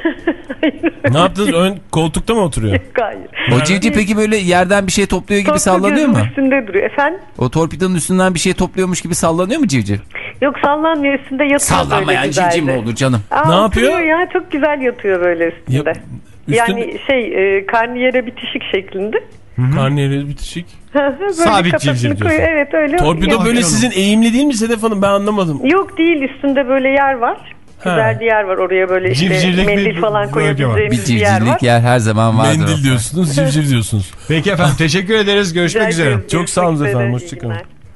Ne yaptınız? Ön koltukta mı oturuyor? Yok hayır. O civciv peki böyle yerden bir şey topluyor gibi sallanıyor mu? Üstünde duruyor. Efendim? O torpidonun üstünden bir şey topluyormuş gibi sallanıyor mu civciv? Yok sallanmıyor, üstünde yatıyor. Sallanmayan civciv mi olur canım? Aa, ne yapıyor? Ya çok güzel yatıyor böyle üstünde. Ya, üstünde... Yani şey e, karnıyere bitişik şeklinde. Karnıyere bitişik. Sabit civciv diyorsun. Evet öyle. Torpido ya, böyle sizin eğimli değil mi Sedef Hanım? Ben anlamadım. Yok değil, üstünde böyle yer var. Ha. Güzel bir yer var, oraya böyle işte civcivlik mendil bir, bir, koyabileceğimiz bir, bir yer var. Bir civcivlik yer her zaman vardır. Mendil diyorsunuz, civciv diyorsunuz. Peki efendim teşekkür ederiz. Görüşmek üzere. Çok sağ olun efendim. Hoşçakalın.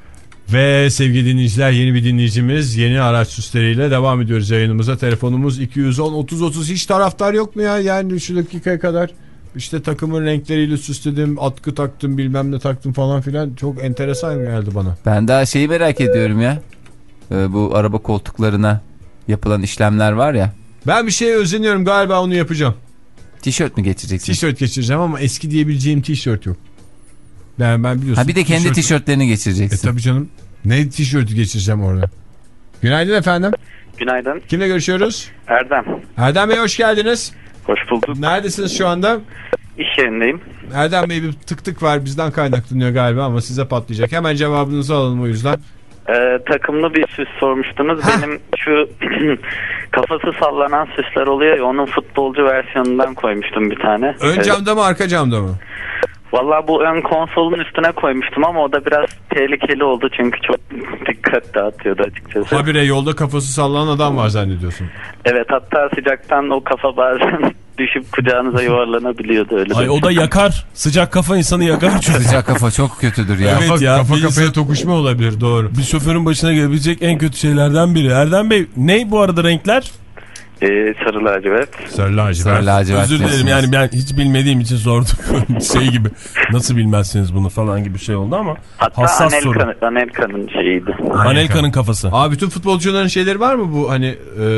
Ve sevgili dinleyiciler, yeni bir dinleyicimiz, yeni araç süsleriyle devam ediyoruz yayınımıza. Telefonumuz iki yüz on otuz otuz. Hiç taraftar yok mu ya? Yani şu dakikaya kadar işte takımın renkleriyle süsledim, atkı taktım, bilmem ne taktım falan filan. Çok enteresan geldi bana. Ben daha şeyi merak ediyorum ya. Ee, bu araba koltuklarına yapılan işlemler var ya. Ben bir şeye özeniyorum, galiba onu yapacağım. Tişört mü geçireceksin? Tişört geçireceğim ama eski diyebileceğim tişört yok. Ben, ben biliyorsun. Ha bir de kendi tişört... tişörtlerini geçireceksin. E tabii canım. Ne tişörtü geçireceğim orada? Günaydın efendim. Günaydın. Kimle görüşüyoruz? Erdem. Erdem Bey hoş geldiniz. Hoş bulduk. Neredesiniz şu anda? İş yerindeyim. Erdem Bey bir tık tık var, bizden kaynaklanıyor galiba ama size patlayacak. Hemen cevabınızı alalım o yüzden. Ee, takımlı bir süs sormuştunuz. Hah. Benim şu kafası sallanan süsler oluyor ya, onun futbolcu versiyonundan koymuştum bir tane. Ön evet. Camda mı arka camda mı? Valla bu ön konsolun üstüne koymuştum ama o da biraz tehlikeli oldu çünkü çok dikkat dağıtıyordu açıkçası. Habire yolda kafası sallanan adam var zannediyorsun. Evet, hatta sıcaktan o kafa bazen düşüp kucağınıza yuvarlanabiliyordu öyle. Ay o da yakar. Sıcak kafa insanı yakar çünkü. Sıcak kafa çok kötüdür ya. Evet kafa, ya. Kafa insan... kafaya tokuşma olabilir, doğru. Bir şoförün başına gelebilecek en kötü şeylerden biri. Erdem Bey ne bu arada renkler? Ee, sarı lacivert. Sarı lacivert. Sarı lacivert. Özür dilerim yani ben hiç bilmediğim için sordum. Şey gibi nasıl bilmezsiniz bunu falan gibi şey oldu ama. Hatta hassas Anelka, soru. Anelka'nın şeyiydi. Anelka'nın kafası. Abi bütün futbolcuların şeyleri var mı bu hani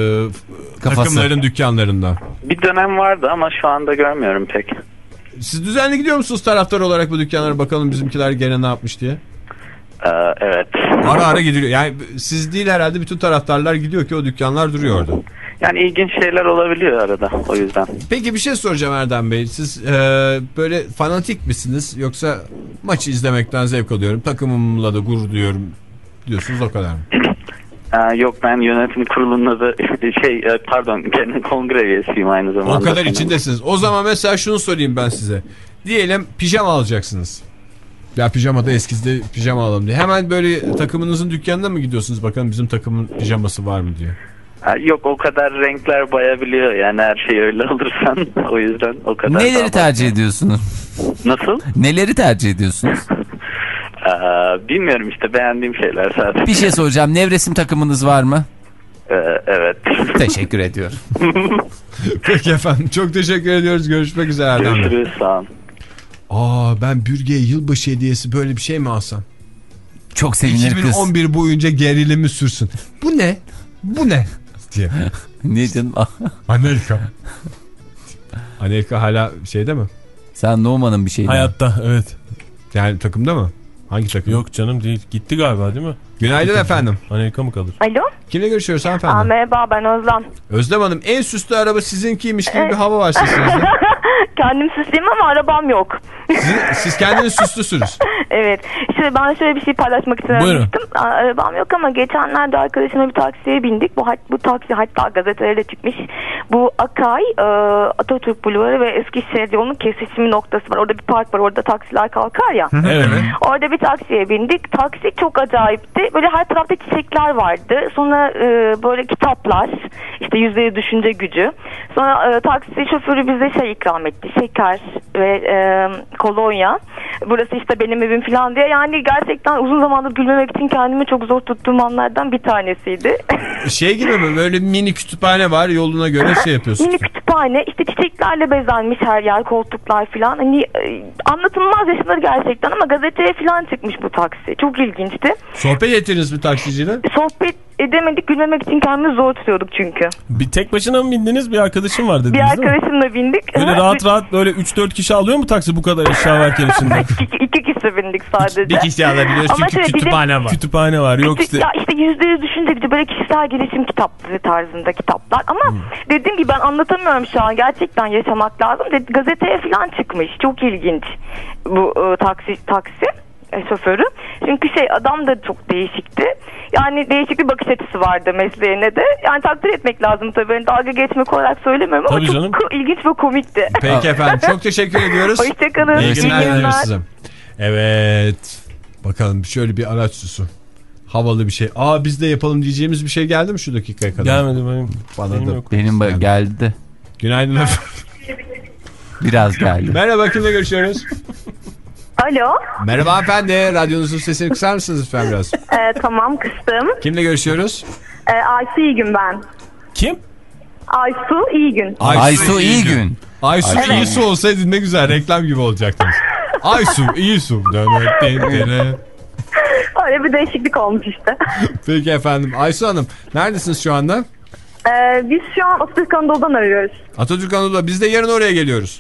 e, takımların dükkanlarında? Bir dönem vardı ama şu anda görmüyorum pek. Siz düzenli gidiyor musunuz taraftar olarak bu dükkanlara, bakalım bizimkiler gene ne yapmış diye? Ee, evet. Ara ara gidiliyor. Yani siz değil herhalde, bütün taraftarlar gidiyor ki o dükkanlar duruyor orada. Yani ilginç şeyler olabiliyor arada, o yüzden. Peki bir şey soracağım Erdem Bey. Siz e, böyle fanatik misiniz yoksa maçı izlemekten zevk alıyorum, takımımla da gurur duyuyorum diyorsunuz, o kadar mı? Ee, yok ben yönetim kurulunda da şey pardon genel kongre üyesiyim aynı zamanda. O kadar içindesiniz. O zaman mesela şunu sorayım ben size. Diyelim pijama alacaksınız. Ya pijama da eskizde pijama alalım diye. Hemen böyle takımınızın dükkanına mı gidiyorsunuz? Bakalım bizim takımın pijaması var mı diye. Yok o kadar renkler bayabiliyor yani her şeyi öyle alırsan o yüzden o kadar. Neleri tercih ediyorsunuz? Nasıl? Neleri tercih ediyorsunuz? Ee, bilmiyorum işte beğendiğim şeyler sadece. Bir şey soracağım. Nevresim takımınız var mı? Ee, evet. Teşekkür ediyorum. Peki efendim çok teşekkür ediyoruz. Görüşmek üzere Erdem Bey. Görüşürüz sağ olun. Aa ben Bürge'ye yılbaşı hediyesi böyle bir şey mi alsam? Çok sevinir kız. iki bin on bir boyunca gerilimi sürsün. Bu ne? Bu ne? Diye. Ne canım? Amerika. Amerika hala şeyde mi? Sen Numan'ın bir şeyi. Hayatta evet. Yani takımda mı? Hangi takım? Yok canım değil. Gitti galiba değil mi? Günaydın Gitti efendim. Amerika mı kalır? Alo. Kimle görüşüyoruz hanımefendi? Aa, merhaba ben Özlem. Özlem Hanım en süslü araba sizinkiymiş gibi bir hava var sesinizde. Kendim süslüyüm ama arabam yok. Siz, siz kendiniz süslüsünüz. Evet. İşte ben şöyle bir şey paylaşmak için aramıştım. Arabam yok ama geçenlerde arkadaşımla bir taksiye bindik. Bu, bu taksi hatta gazetelerde çıkmış. Bu Akay, Atatürk Bulvarı ve Eskişehir yolunun kesişimi noktası var. Orada bir park var. Orada taksiler kalkar ya. Evet. Orada bir taksiye bindik. Taksi çok acayipti. Böyle her tarafta çiçekler vardı. Sonra e, böyle kitaplar. İşte yüzleri düşünce gücü. Sonra e, taksi şoförü bize şey ikram etti. Şeker ve e, kolonya. Burası işte benim evim falan diye. Yani gerçekten uzun zamandır gülmemek için kendimi çok zor tuttuğum anlardan bir tanesiydi. Şey gibi mi? Böyle mini kütüphane var. Yoluna göre şey yapıyorsun. Mini kütüphane. İşte çiçeklerle bezenmiş her yer. Koltuklar falan. Hani e, anlatılmaz yaşanır gerçekten ama gazeteye falan çıkmış bu taksi. Çok ilginçti. Sohbet ettiniz mi taksiciyle? Sohbet edemedik. Gülmemek için kendimizi zor tutuyorduk çünkü. Bir tek başına mı bindiniz? Bir arkadaşım var dediniz Bir değil mi? arkadaşımla bindik. Böyle rahat rahat böyle üç dört kişi alıyor mu taksi bu kadar eşya varken içinde? iki, iki kişi bindik sadece. Bir kişi alabiliyoruz Ama çünkü kütüphane var. Kütüphane var. Yok işte. Ya işte yüzde yüz düşünce böyle kişisel gelişim kitapları tarzında kitaplar. Ama hmm. dediğim gibi ben anlatamıyorum şu an. Gerçekten yaşamak lazım. De, gazeteye falan çıkmış. Çok ilginç bu e, taksi taksi e, şoförü. Çünkü şey adam da çok değişikti. Yani değişik bir bakış açısı vardı mesleğine de. Yani takdir etmek lazım tabii. Yani dalga geçmek olarak söylemiyorum ama tabii çok canım. ilginç ve komikti. Peki efendim. Çok teşekkür ediyoruz. Hoşçakalın. İyi günler diliyoruz size. Evet. Bakalım şöyle bir araç süsü. Havalı bir şey. Aa biz de yapalım diyeceğimiz bir şey geldi mi şu dakikaya kadar? Gelmedi benim. Bana benim da. yok. Benim geldi. geldi. Günaydın efendim. Biraz geldi. Merhaba kimle görüşüyoruz? Alo. Merhaba efendi. Radyonuzun sesini kısar mısınız lütfen biraz? Ee, tamam kıstım. Kimle görüşüyoruz? Ee, Aysu İyigün ben. Kim? Aysu İyigün. Aysu, Aysu İyigün. Aysu evet. İyi su olsaydı ne güzel reklam gibi olacaktınız. Aysu iyi su. Öyle bir değişiklik olmuş işte. Peki efendim. Aysu Hanım neredesiniz şu anda? Ee, biz şu an Atatürk Anadolu'dan arıyoruz. Atatürk Anadolu'da. Biz de yarın oraya geliyoruz.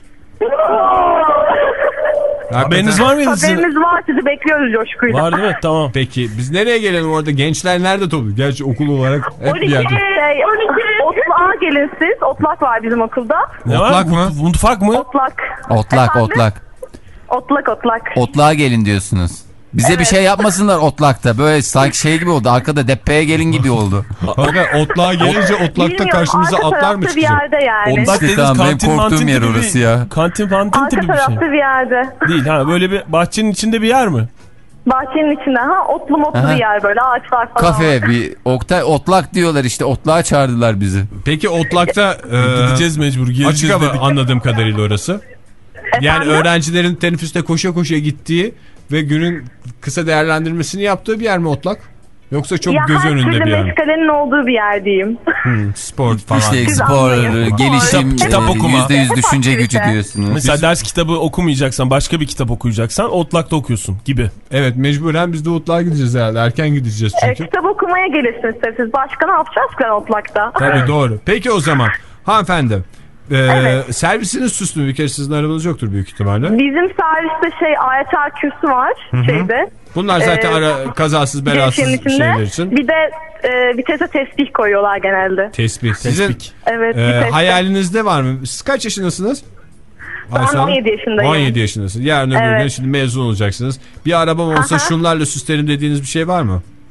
Haberiniz var mıydı sizin? Haberiniz var, sizi bekliyoruz coşkuyla. Var değil mi? Tamam. Peki biz nereye gelelim orada? Gençler nerede toplu? Gerçi okul olarak hep bir yerde. Şey, Otlak'a gelin siz. Otlak var bizim okulda. Ne Otlak var? mı? Mutfak mı? Otlak. Otlak, Efendim? otlak. Otlak, otlak. Otlağa gelin diyorsunuz. Bize evet. bir şey yapmasınlar otlakta. Böyle sanki şey gibi oldu. Arkada deppeye gelin gibi oldu. Hakikaten otlağa gelince otlakta karşımıza atlar mı çıkacak? Arka tarafta bir yerde yani. Otlak işte tamam, benim korktuğum yer orası ya. Kantin fantin gibi bir şey. Arka tarafta bir yerde. Değil ha, böyle bir bahçenin içinde bir yer mi? Bahçenin içinde ha, otlu motlu bir yer böyle, ağaçlar falan. Kafe var. Bir Oktay otlak diyorlar işte, otlağa çağırdılar bizi. Peki otlakta e, gideceğiz mecbur, açık hava anladığım kadarıyla orası. Yani efendim? Öğrencilerin teneffüste koşa koşa gittiği ve günün kısa değerlendirmesini yaptığı bir yer mi otlak? Yoksa çok ya göz önünde bir yer mi? Ya her türlü meşgalenin olduğu bir yer diyeyim. Hmm, spor falan. İşte spor, gelişim, kitap, kitap okuma. yüzde yüz düşünce gücü diyorsunuz. Mesela ders kitabı okumayacaksan, başka bir kitap okuyacaksan otlakta okuyorsun gibi. Evet, mecburen biz de otlağa gideceğiz herhalde. Erken gideceğiz çünkü. E, kitap okumaya gelirsiniz siz. Başka ne yapacağız ki otlakta? Tabii doğru. Peki o zaman hanımefendi. Ee, evet. Servisiniz süslü mü? Bir kere sizin arabanız yoktur büyük ihtimalle. Bizim serviste şey A Y T kürsü var. Hı-hı. Şeyde. Bunlar zaten ee, ara, kazasız belasız şeyler için. Bir de e, vitese tesbih koyuyorlar genelde. Tesbih. Sizin tesbih. Evet, e, hayalinizde var mı? Siz kaç yaşındasınız? Ben on yedi yaşındayım. on yedi yaşındasınız. Yarın öbür gün evet. Şimdi mezun olacaksınız. Bir arabam olsa Aha. şunlarla süslerim dediğiniz bir şey var mı?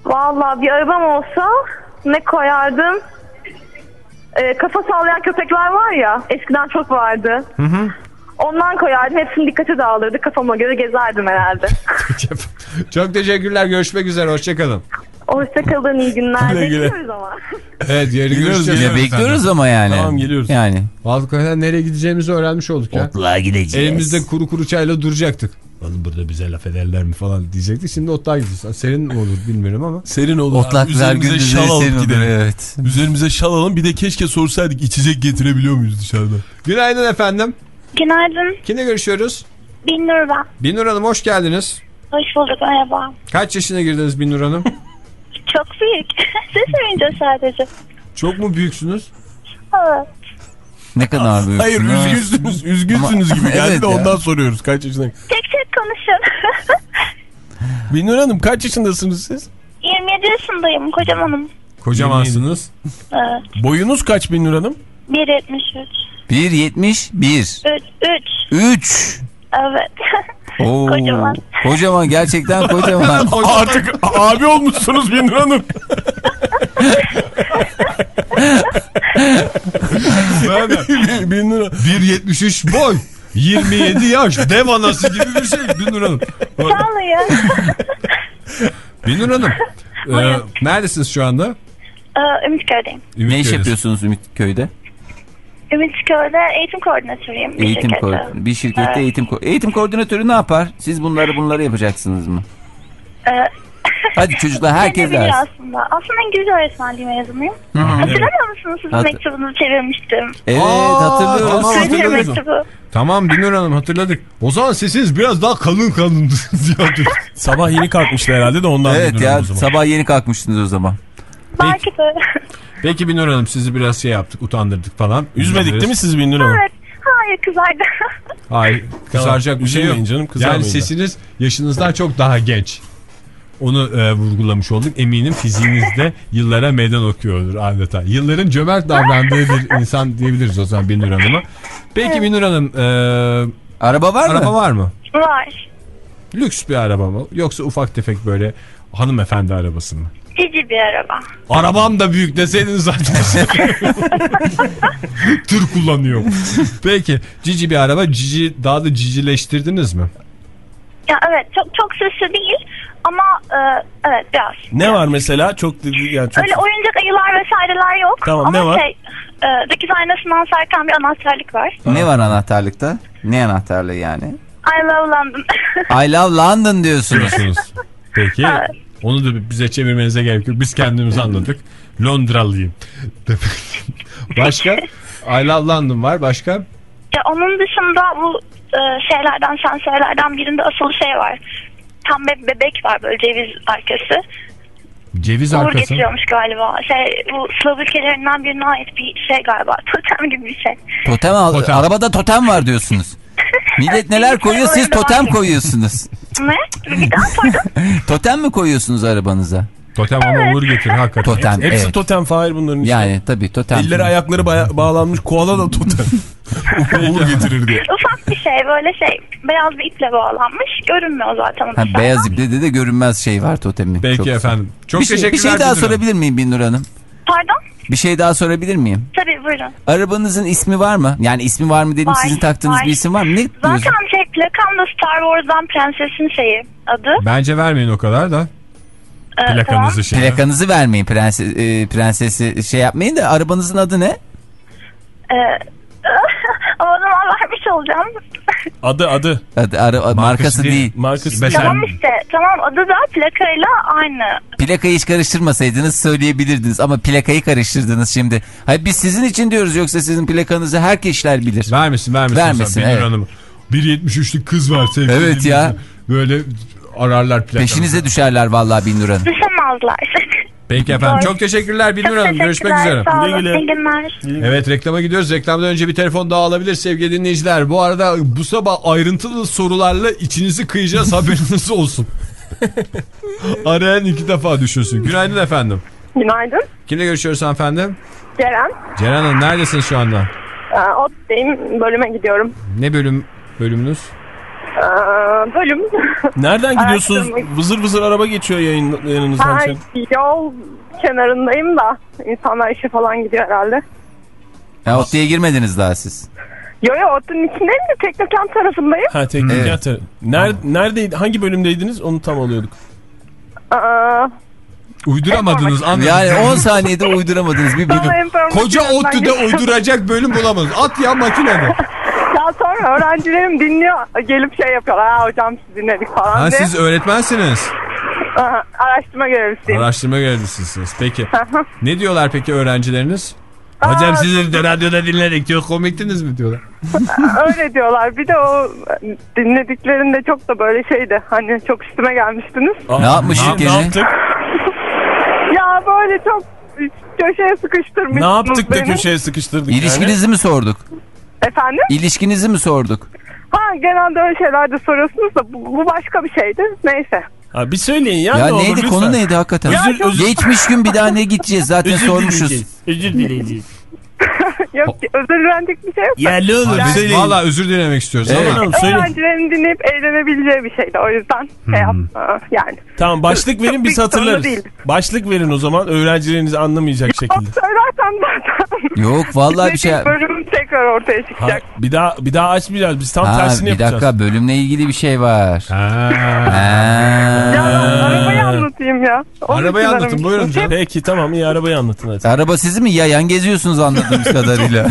Vallahi bir arabam olsa ne koyardım? Ee, kafa sallayan köpekler var ya, eskiden çok vardı. Hı hı. Ondan koyardım. Hepsinin dikkati dağılırdı. Kafama göre gezerdim herhalde. Çok teşekkürler. Görüşmek üzere. Hoşçakalın. Hoşçakalın. İyi günler. Bekliyoruz ama. Evet, yarın görüşeceğiz. Yine bekliyoruz ama yani. Tamam, geliyoruz. Yani. Hakikaten nereye gideceğimizi öğrenmiş olduk ya. Otluğa gideceğiz. Elimizde kuru kuru çayla duracaktık. Oğlum burada bize laf ederler mi falan diyecektik. Şimdi otluğa gideceğiz. Serin mi olur bilmiyorum ama. Serin olur. Otlaklar gündüzleri serin olur. Evet. Üzerimize şal alalım. Bir de keşke sorsaydık içecek getirebiliyor muyuz dışarıda? Günaydın efendim. Günaydın. Kimle görüşüyoruz? Binnur ben. Binnur Hanım hoş geldiniz. Hoş bulduk, merhaba. Kaç yaşına girdiniz Binnur Hanım? Çok büyük. Sesim sadece. Çok mu büyüksünüz? Evet. Ne kadar büyük. Hayır, üzgünsünüz, üzgünsünüz Ama, gibi geldi evet de ya. ondan soruyoruz kaç yaşında. Tek tek konuşun. Binnur Hanım kaç yaşındasınız siz? yirmi yedi yaşındayım, kocamanım. Kocamansınız. Evet. Boyunuz kaç Binnur Hanım? bir yetmiş üç. bir yetmiş bir. üç. üç. Evet. Oo, kocaman. Kocaman, gerçekten kocaman. Artık abi olmuşsunuz Binnur Hanım. bir yetmiş üç boy. yirmi yedi yaş. Dev anası gibi bir şey Binnur Hanım. Sağ olun ya. Binnur Hanım. e, neredesiniz şu anda? Ee, Ümitköy'deyim. Ne iş yapıyorsunuz Ümitköy'de? Ümitköy'de eğitim koordinatörüyüm. Bir Eğitim şirkette. ko- bir şirkette Evet. eğitim ko- eğitim koordinatörü ne yapar? Siz bunları bunları yapacaksınız mı? Ee, Hadi çocuklar, herkes Bilir dersin. aslında. Aslında İngilizce öğretmenliği mezunuyum. Hı hı. Hatırlamıyor musunuz? Sizin Hat- mektubunuzu çevirmiştim. Evet, Aa, hatırlıyoruz. tamam, Türkçe hatırlıyoruz. mektubu. Tamam Binnur Hanım, hatırladık. O zaman sesiniz biraz daha kalın kalın diyordu. Sabah yeni kalkmıştı herhalde de ondan. Evet Binnur ya, Hanım o zaman. sabah yeni kalkmıştınız o zaman. Belki de. Peki Binnur Hanım, sizi biraz şey yaptık, utandırdık falan. Üzmedik değil mi sizi Binnur Hanım? Evet. Hayır, kızardı. Hayır, kızaracak bir şey yok. Üzülmeyin canım, kızarmayın yani da. sesiniz yaşınızdan çok daha genç. Onu e, vurgulamış olduk. Eminim fiziğinizde yıllara meydan okuyordur adeta. Yılların cömert davrandığı bir insan diyebiliriz o zaman Binnur Hanım'a. Peki evet. Binnur Hanım, e, araba var araba mı? Araba var mı? Var. Lüks bir araba mı? Yoksa ufak tefek böyle hanımefendi arabası mı? Cici bir araba. Arabam da büyük deseydiniz zaten. Tır kullanıyor. Peki cici bir araba. Cici, daha da cicileştirdiniz mi? Ya evet, çok çok süslü değil ama e, evet biraz. Ne var mesela? Çok dedi yani çok. Öyle oyuncak ayılar vesaireler yok. Tamam, ama ne var? Şey, e, dikiz aynasından sarkan bir anahtarlık var. Ne var anahtarlıkta? Ne anahtarlığı yani? I love London. I love London diyorsunuz. Peki. Evet. Onu da bize çevirmenize gerek yok. Biz kendimiz anladık. Londralıyım. Başka? I love London var. Başka? Ya onun dışında bu e, şeylerden, sensörlerden birinde asılı şey var. Tam bir bebek var, böyle ceviz arkası. Ceviz Uğur arkası? getiriyormuş galiba. Şey, bu Slav ülkelerinden birine ait bir şey galiba. Totem gibi bir şey. Totem al. Totem. Arabada totem var diyorsunuz. Millet neler koyuyor, siz totem koyuyorsunuz. Ne? Bir daha pardon. Totem mi koyuyorsunuz arabanıza? Totem ama evet. Uğur getirir hakikaten. Totem, hepsi, hepsi evet. totem Fahir bunların işte. Yani tabii totem. Elleri ayakları baya- bağlanmış koala da totem. Uğur getirir diye. Ufak bir şey, böyle şey, beyaz bir iple bağlanmış, görünmüyor zaten. Ha, beyaz iple de, de görünmez şey var totemi. Peki çok efendim. Çok bir şey, teşekkürler. Bir şey daha Binnur sorabilir miyim Binnur Hanım? Pardon? Bir şey daha sorabilir miyim? Tabii, buyurun. Arabanızın ismi var mı? Yani ismi var mı dedim, var, sizin taktığınız var. bir isim var mı? Ne zaten şey, plakam da Star Wars'dan Prenses'in şeyi, adı. Bence vermeyin o kadar da. Ee, Plakanızı tamam. şey. Plakanızı vermeyin, prenses, e, prensesi şey yapmayın da arabanızın adı ne? Ee, o zaman vermiş olacağım. Adı adı. Adı, ara, markası, markası değil. değil. Markası Mesela... Tamam işte, tamam, adı da plakayla aynı. Plakayı hiç karıştırmasaydınız söyleyebilirdiniz ama plakayı karıştırdınız şimdi. Hayır, biz sizin için diyoruz, yoksa sizin plakanızı herkesler bilir. Vermesin vermesin. Vermesin, evet. bir yetmiş üçlük kız var sevgili. Evet ya. Böyle ararlar plakanızı. Peşinize düşerler vallahi Binnur Hanım. Düşemezler. Peki efendim. Doğru. Çok teşekkürler Binnur Çok Hanım. Görüşmek üzere. Sağ olun. Güle güle. İyi günler. Evet, reklama gidiyoruz. Reklamdan önce bir telefon daha alabilir sevgili dinleyiciler. Bu arada bu sabah ayrıntılı sorularla içinizi kıyacağız, haberiniz olsun. Arayan iki defa düşünsün. Günaydın efendim. Günaydın. Kimle görüşüyoruz hanımefendi? Ceren. Ceren Hanım, neredesiniz şu anda? Ee, Ot'tayım. Bölüme gidiyorum. Ne bölüm bölümünüz? Ee, bölüm. Nereden gidiyorsunuz? Vızır vızır araba geçiyor yayın, yanınızdan. Ha, yol kenarındayım da insanlar işe falan gidiyor herhalde. Ya ODTÜ'ye girmediniz daha siz. Yo yo ODTÜ'nün içindeyim de Teknokent tarafındayım. Ha Teknokent evet. tarafı. Nerede, neredeydi? Hangi bölümdeydiniz? Onu tam alıyorduk. Aa, Uyduramadınız anladınız. Yani on saniyede uyduramadınız bir bölüm. Koca ODTÜ'de uyduracak bölüm bulamadınız. At ya makinede. Ya sonra öğrencilerim dinliyor, gelip şey yapıyorlar. Ha hocam siz dinledik falan ha, diye. Siz öğretmensiniz. Aha, araştırma görevlisiyim. Araştırma görevlisisiniz. Peki. Ne diyorlar peki öğrencileriniz? Aa, hocam sizi de radyoda dinledik. Çok komiktiniz mi diyorlar? Öyle diyorlar. Bir de o dinlediklerinde çok da böyle şeydi. Hani çok üstüme gelmiştiniz. Aa, ne yapmıştık gene? Ne yaptık? Ya böyle çok köşeye sıkıştırmışsınız. Ne yaptık beni. da köşeye sıkıştırdık? İlişkinizi yani? mi sorduk? Efendim? İlişkinizi mi sorduk? Ha genelde öyle şeyler de soruyorsunuz da bu, bu başka bir şeydi. Neyse. Ha, bir söyleyin ya. Ya ne neydi olur, konu lütfen. neydi hakikaten? Özür, özür. Geçmiş gün bir daha ne gideceğiz zaten özür sormuşuz. Dileyeceğiz. Özür dileyeceğiz. Yok özür dilenecek bir şey yok. Ya ne olur yani, biz valla özür dilemek istiyoruz evet. ama. Öğrencilerin dinleyip eğlenebileceği bir şeydi. O yüzden hmm. şey yap, yani. Tamam başlık verin biz hatırlarız. Başlık verin o zaman öğrencileriniz anlamayacak Yok, şekilde. Söylersem zaten. Yok vallahi bir şey. Bölüm tekrar ortaya çıkacak. Ha, bir daha bir daha açmayacağız. Biz tam ha, tersini bir yapacağız. Bir dakika bölümle ilgili bir şey var. Ha. Ha. Ya arabayı anlatayım ya. Onun arabayı anlatın buyurun canım. Peki tamam iyi arabayı anlatın hadi. Araba sizi mi yayan geziyorsunuz anladığımız kadarıyla.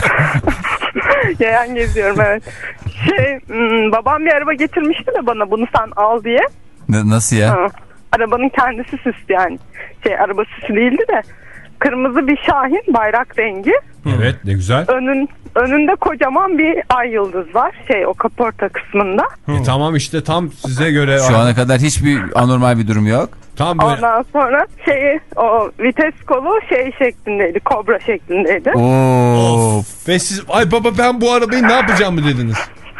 Yayan geziyorum evet. Şey hmm, babam bir araba getirmişti de bana bunu sen al diye. N- nasıl ya? Ha. Arabanın kendisi süslü yani. Şey araba süslü değildi de. Kırmızı bir Şahin bayrak rengi. Evet ne güzel. Önün önünde kocaman bir ay yıldız var. Şey o kaporta kısmında. E, tamam işte tam size göre. Şu ana kadar hiçbir anormal bir durum yok. Tam böyle. Ondan sonra şey o vites kolu şey şeklindeydi. Kobra şeklindeydi. Oo. Ve siz ay baba ben bu arabayı ne yapacağım mı dediniz?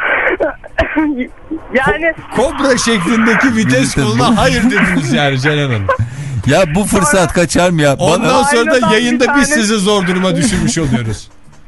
Yani Kobra şeklindeki vites koluna hayır dediniz yani Ceren Hanım. Ya bu fırsat sonra, kaçar mı ya? Ondan Bana... sonra da yayında tane... biz sizi zor duruma düşürmüş oluyoruz.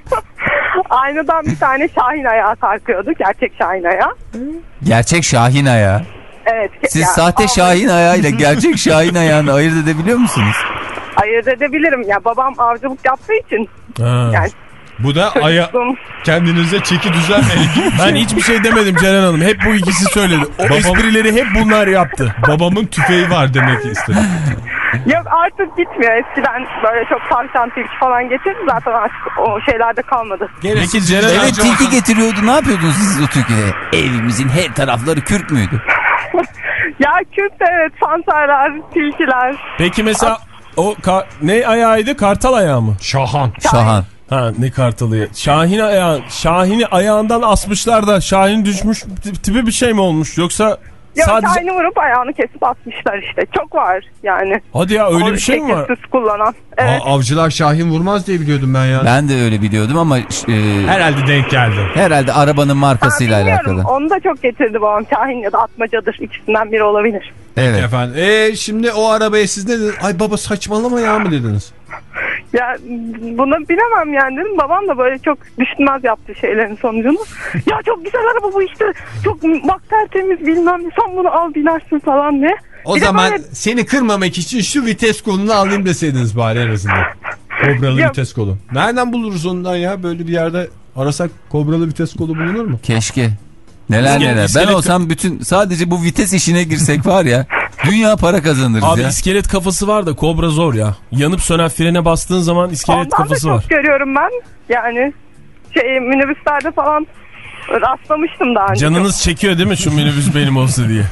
Aynadan bir tane Şahin ayağı sarkıyordu. Gerçek Şahin ayağı. Gerçek Şahin ayağı. Evet. Siz ya, sahte abi. Şahin ayağıyla gerçek Şahin ayağını ayırt edebiliyor musunuz? Ayırt edebilirim. Ya babam avcılık yaptığı için. Ha. Yani bu da aya kendinize çeki düzenmeyin. Ben hiçbir şey demedim Ceren Hanım. Hep bu ikisi söyledi. O Babam, esprileri hep bunlar yaptı. Babamın tüfeği var demek istedim. Yok artık gitmiyor. Eskiden böyle çok tavşan tilki falan getirdi zaten artık o şeylerde kalmadı. Peki Ceren Evet tilki getiriyordu. Ne yapıyordunuz siz o tilkide? Evimizin her tarafları kürk müydü? Ya kürk evet panterler, tilkiler. Peki mesela o ne ayağıydı? Kartal ayağı mı? Şahan. Şahan. Ha ne kartalı? Şahin ayağı, Şahin'i ayağından asmışlar da Şahin düşmüş tipi bir şey mi olmuş yoksa Yok sadece... Şahin'i vurup ayağını kesip atmışlar işte. Çok var yani. Hadi ya öyle o bir şey mi var? Kullanan. Evet. Aa, avcılar Şahin vurmaz diye biliyordum ben ya. Ben de öyle biliyordum ama... E, herhalde denk geldi. Herhalde arabanın markasıyla ha, alakalı. Onu da çok getirdi babam. Şahin ya da Atmacadır. İkisinden biri olabilir. Evet. Peki efendim. Ee, şimdi o arabaya siz ne dediniz? Ay baba saçmalama ya mı dediniz? Ya bunu bilemem yani dedim. Babam da böyle çok düşünmez yaptığı şeylerin sonucunu. Ya çok güzel araba bu işte. Çok bak tertemiz bilmem ne. Sen bunu al binersin falan diye. O bir zaman böyle... seni kırmamak için şu vites kolunu alayım deseydiniz bari en azından. Kobralı Yok. vites kolu. Nereden buluruz ondan ya? Böyle bir yerde arasak kobralı vites kolu bulunur mu? Keşke. Neler İskelet, neler. iskelet ben olsam bütün sadece bu vites işine girsek var ya. Dünya para kazanırız Abi ya. iskelet kafası var da kobra zor ya. Yanıp sönen frene bastığın zaman iskelet Ondan kafası var. Ondan da çok görüyorum ben. Yani şey minibüslerde falan rastlamıştım daha önce. Canınız çekiyor değil mi şu minibüs benim olsa diye?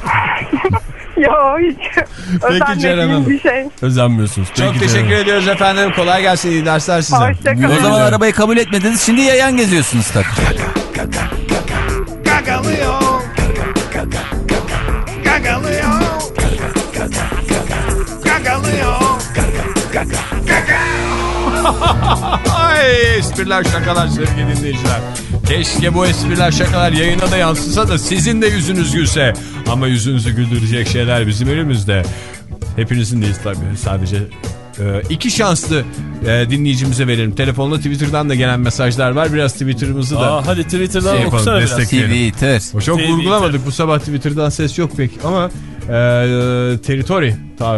Yok hiç. Peki Ceren Hanım. Bir şey. Özenmiyorsunuz. Çok Peki teşekkür Ceren. ediyoruz efendim. Kolay gelsin. İyi dersler size. Hoşçakalın. O zaman arabayı kabul etmediniz. Şimdi yayan geziyorsunuz tabii. Gagalıyor. Gagalıyor. Gagalıyor. Ay espriler şakalar sevgili dinleyiciler. Keşke bu espriler şakalar yayına da yansısa da sizin de yüzünüz gülse. Ama yüzünüzü güldürecek şeyler bizim elimizde. Hepinizin değil tabii. Sadece e, iki şanslı e, dinleyicimize verelim. Telefonla Twitter'dan da gelen mesajlar var. Biraz Twitter'ımızı da Aa, hadi Twitter'dan şey okusana biraz. Twitter. O çok Twitter. vurgulamadık. Bu sabah Twitter'dan ses yok pek ama e, Territory ta,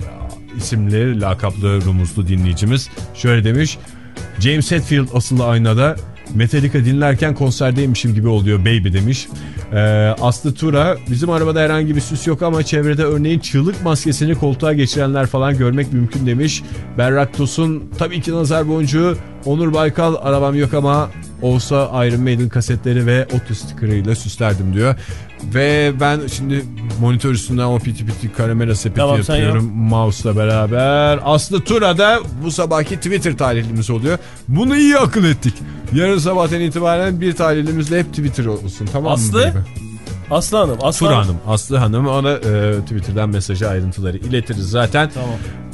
isimli lakaplı rumuzlu dinleyicimiz şöyle demiş. James Hetfield asılı aynada Metallica dinlerken konserdeymişim gibi oluyor baby demiş. Ee, Aslı Tura bizim arabada herhangi bir süs yok ama çevrede örneğin çığlık maskesini koltuğa geçirenler falan görmek mümkün demiş. Berrak Tosun tabii ki nazar boncuğu. Onur Baykal arabam yok ama olsa Iron Maiden kasetleri ve oto sticker'ıyla süslerdim diyor. Ve ben şimdi monitör üstünden o piti piti karamela sepeti tamam, yapıyorum mouse'la beraber. Aslı Tura'da bu sabahki Twitter tarihlimiz oluyor. Bunu iyi akıl ettik. Yarın sabahtan itibaren bir tarihlimizle hep Twitter olsun, tamam Aslı? mı? Aslı? Aslı Hanım. Aslı Tura Hanım. Hanım. Aslı Hanım, ona e, Twitter'dan mesajı, ayrıntıları iletiriz zaten. Tamam.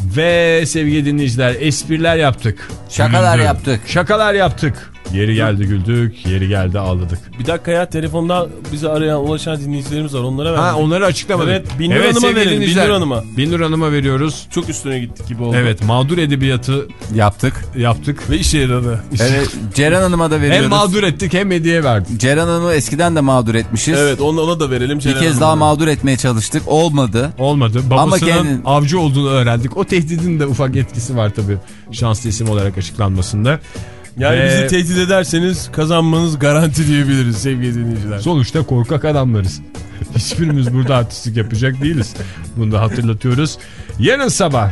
Ve sevgili dinleyiciler, espriler yaptık. Şakalar Güldük. yaptık. Şakalar yaptık. Yeri geldi güldük, yeri geldi ağladık. Bir dakika ya, telefonda bizi arayan, ulaşan dinleyicilerimiz var, onlara verdik. Ha, onları açıklamadık. Evet, Binur evet, Hanım'a verelim. Binur Hanım'a. Binur Hanım'a veriyoruz. Çok üstüne gittik gibi oldu. Evet, mağdur edebiyatı yaptık. Yaptık. Ve işe yaradı. Evet, Ceren Hanım'a da veriyoruz. Hem mağdur ettik hem hediye verdik. Ceren Hanım'ı eskiden de mağdur etmişiz. Evet, ona, ona da verelim. Ceren bir kez Hanım'a daha da. mağdur etmeye çalıştık. Olmadı. Olmadı. Babasının Ama kendin... avcı olduğunu öğrendik. O tehdidin de ufak etkisi var tabii. Şanslı isim olarak açıklanmasında. Yani Ve... bizi tehdit ederseniz kazanmanız garanti diyebiliriz sevgili dinleyiciler. Sonuçta korkak adamlarız. Hiçbirimiz burada artistlik yapacak değiliz. Bunu da hatırlatıyoruz. Yarın sabah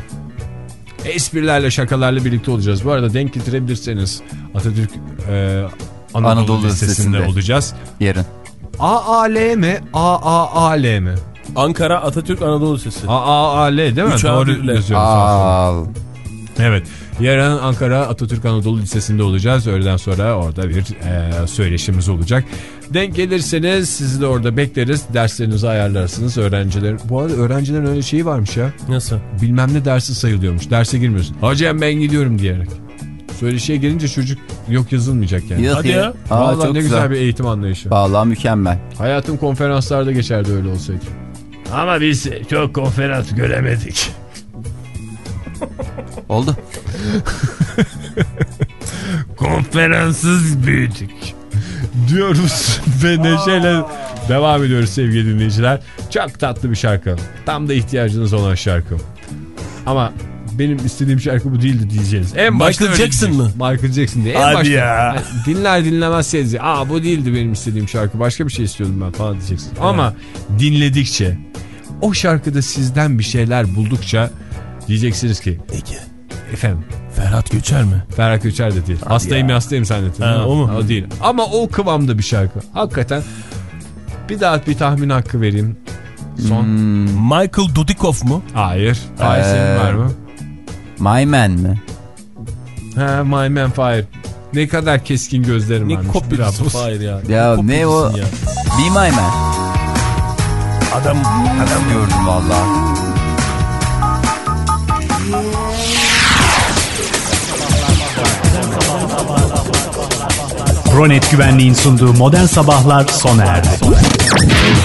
esprilerle, şakalarla birlikte olacağız. Bu arada denk getirebilirseniz Atatürk e, Anadolu, Anadolu Lisesi'nde olacağız. Yarın. A A L mi? A A A L mi? Ankara Atatürk Anadolu Lisesi. A A A L değil mi? Üç Doğru yazıyorum. Evet. Yarın Ankara Atatürk Anadolu Lisesi'nde olacağız. Öğleden sonra orada bir e, söyleşimiz olacak. Denk gelirseniz sizi de orada bekleriz. Derslerinizi ayarlarsınız. Öğrenciler. Bu arada öğrencilerin öyle şeyi varmış ya. Nasıl? Bilmem ne dersi sayılıyormuş. Derse girmiyorsun. Hocam ben gidiyorum diyerek. Söyleşiye gelince çocuk yok yazılmayacak yani. Yok hadi ya. ya. Aa, vallahi çok ne güzel. güzel bir eğitim anlayışı. Vallahi mükemmel. Hayatım konferanslarda geçerdi öyle olsaydı. Ama biz çok konferans göremedik. Oldu. Konferanssız büyüdük diyoruz ve neşeyle devam ediyoruz sevgili dinleyiciler. Çok tatlı bir şarkı. Tam da ihtiyacınız olan şarkı. Ama benim istediğim şarkı bu değildi diyeceğiniz. En Michael Jackson mı? Michael Jackson diye. En Hadi başta, ya. Dinler dinlemezseniz aa bu değildi benim istediğim şarkı. Başka bir şey istiyordum ben falan diyeceksiniz. Evet. Ama dinledikçe, o şarkıda sizden bir şeyler buldukça diyeceksiniz ki Ege. Efendim. Ferhat Göçer mi? Ferhat Göçer de değil. Hadi hastayım ya. hastayım zannettim. Ha, o mu? O değil. Ama o kıvamda bir şarkı. Hakikaten. Bir daha bir tahmin hakkı vereyim. Son. Hmm. Michael Dudikoff mu? Hayır. Hayır ee, senin var mı? My Man mi? Ha, My Man Fire. Ne kadar keskin gözlerim ne varmış. Ne kopyası Fire ya. Ya ne, ne o? Ya. Be My Man. Adam, adam gördüm vallahi. Kronet Güvenliğin sunduğu Modern Sabahlar sona erdi.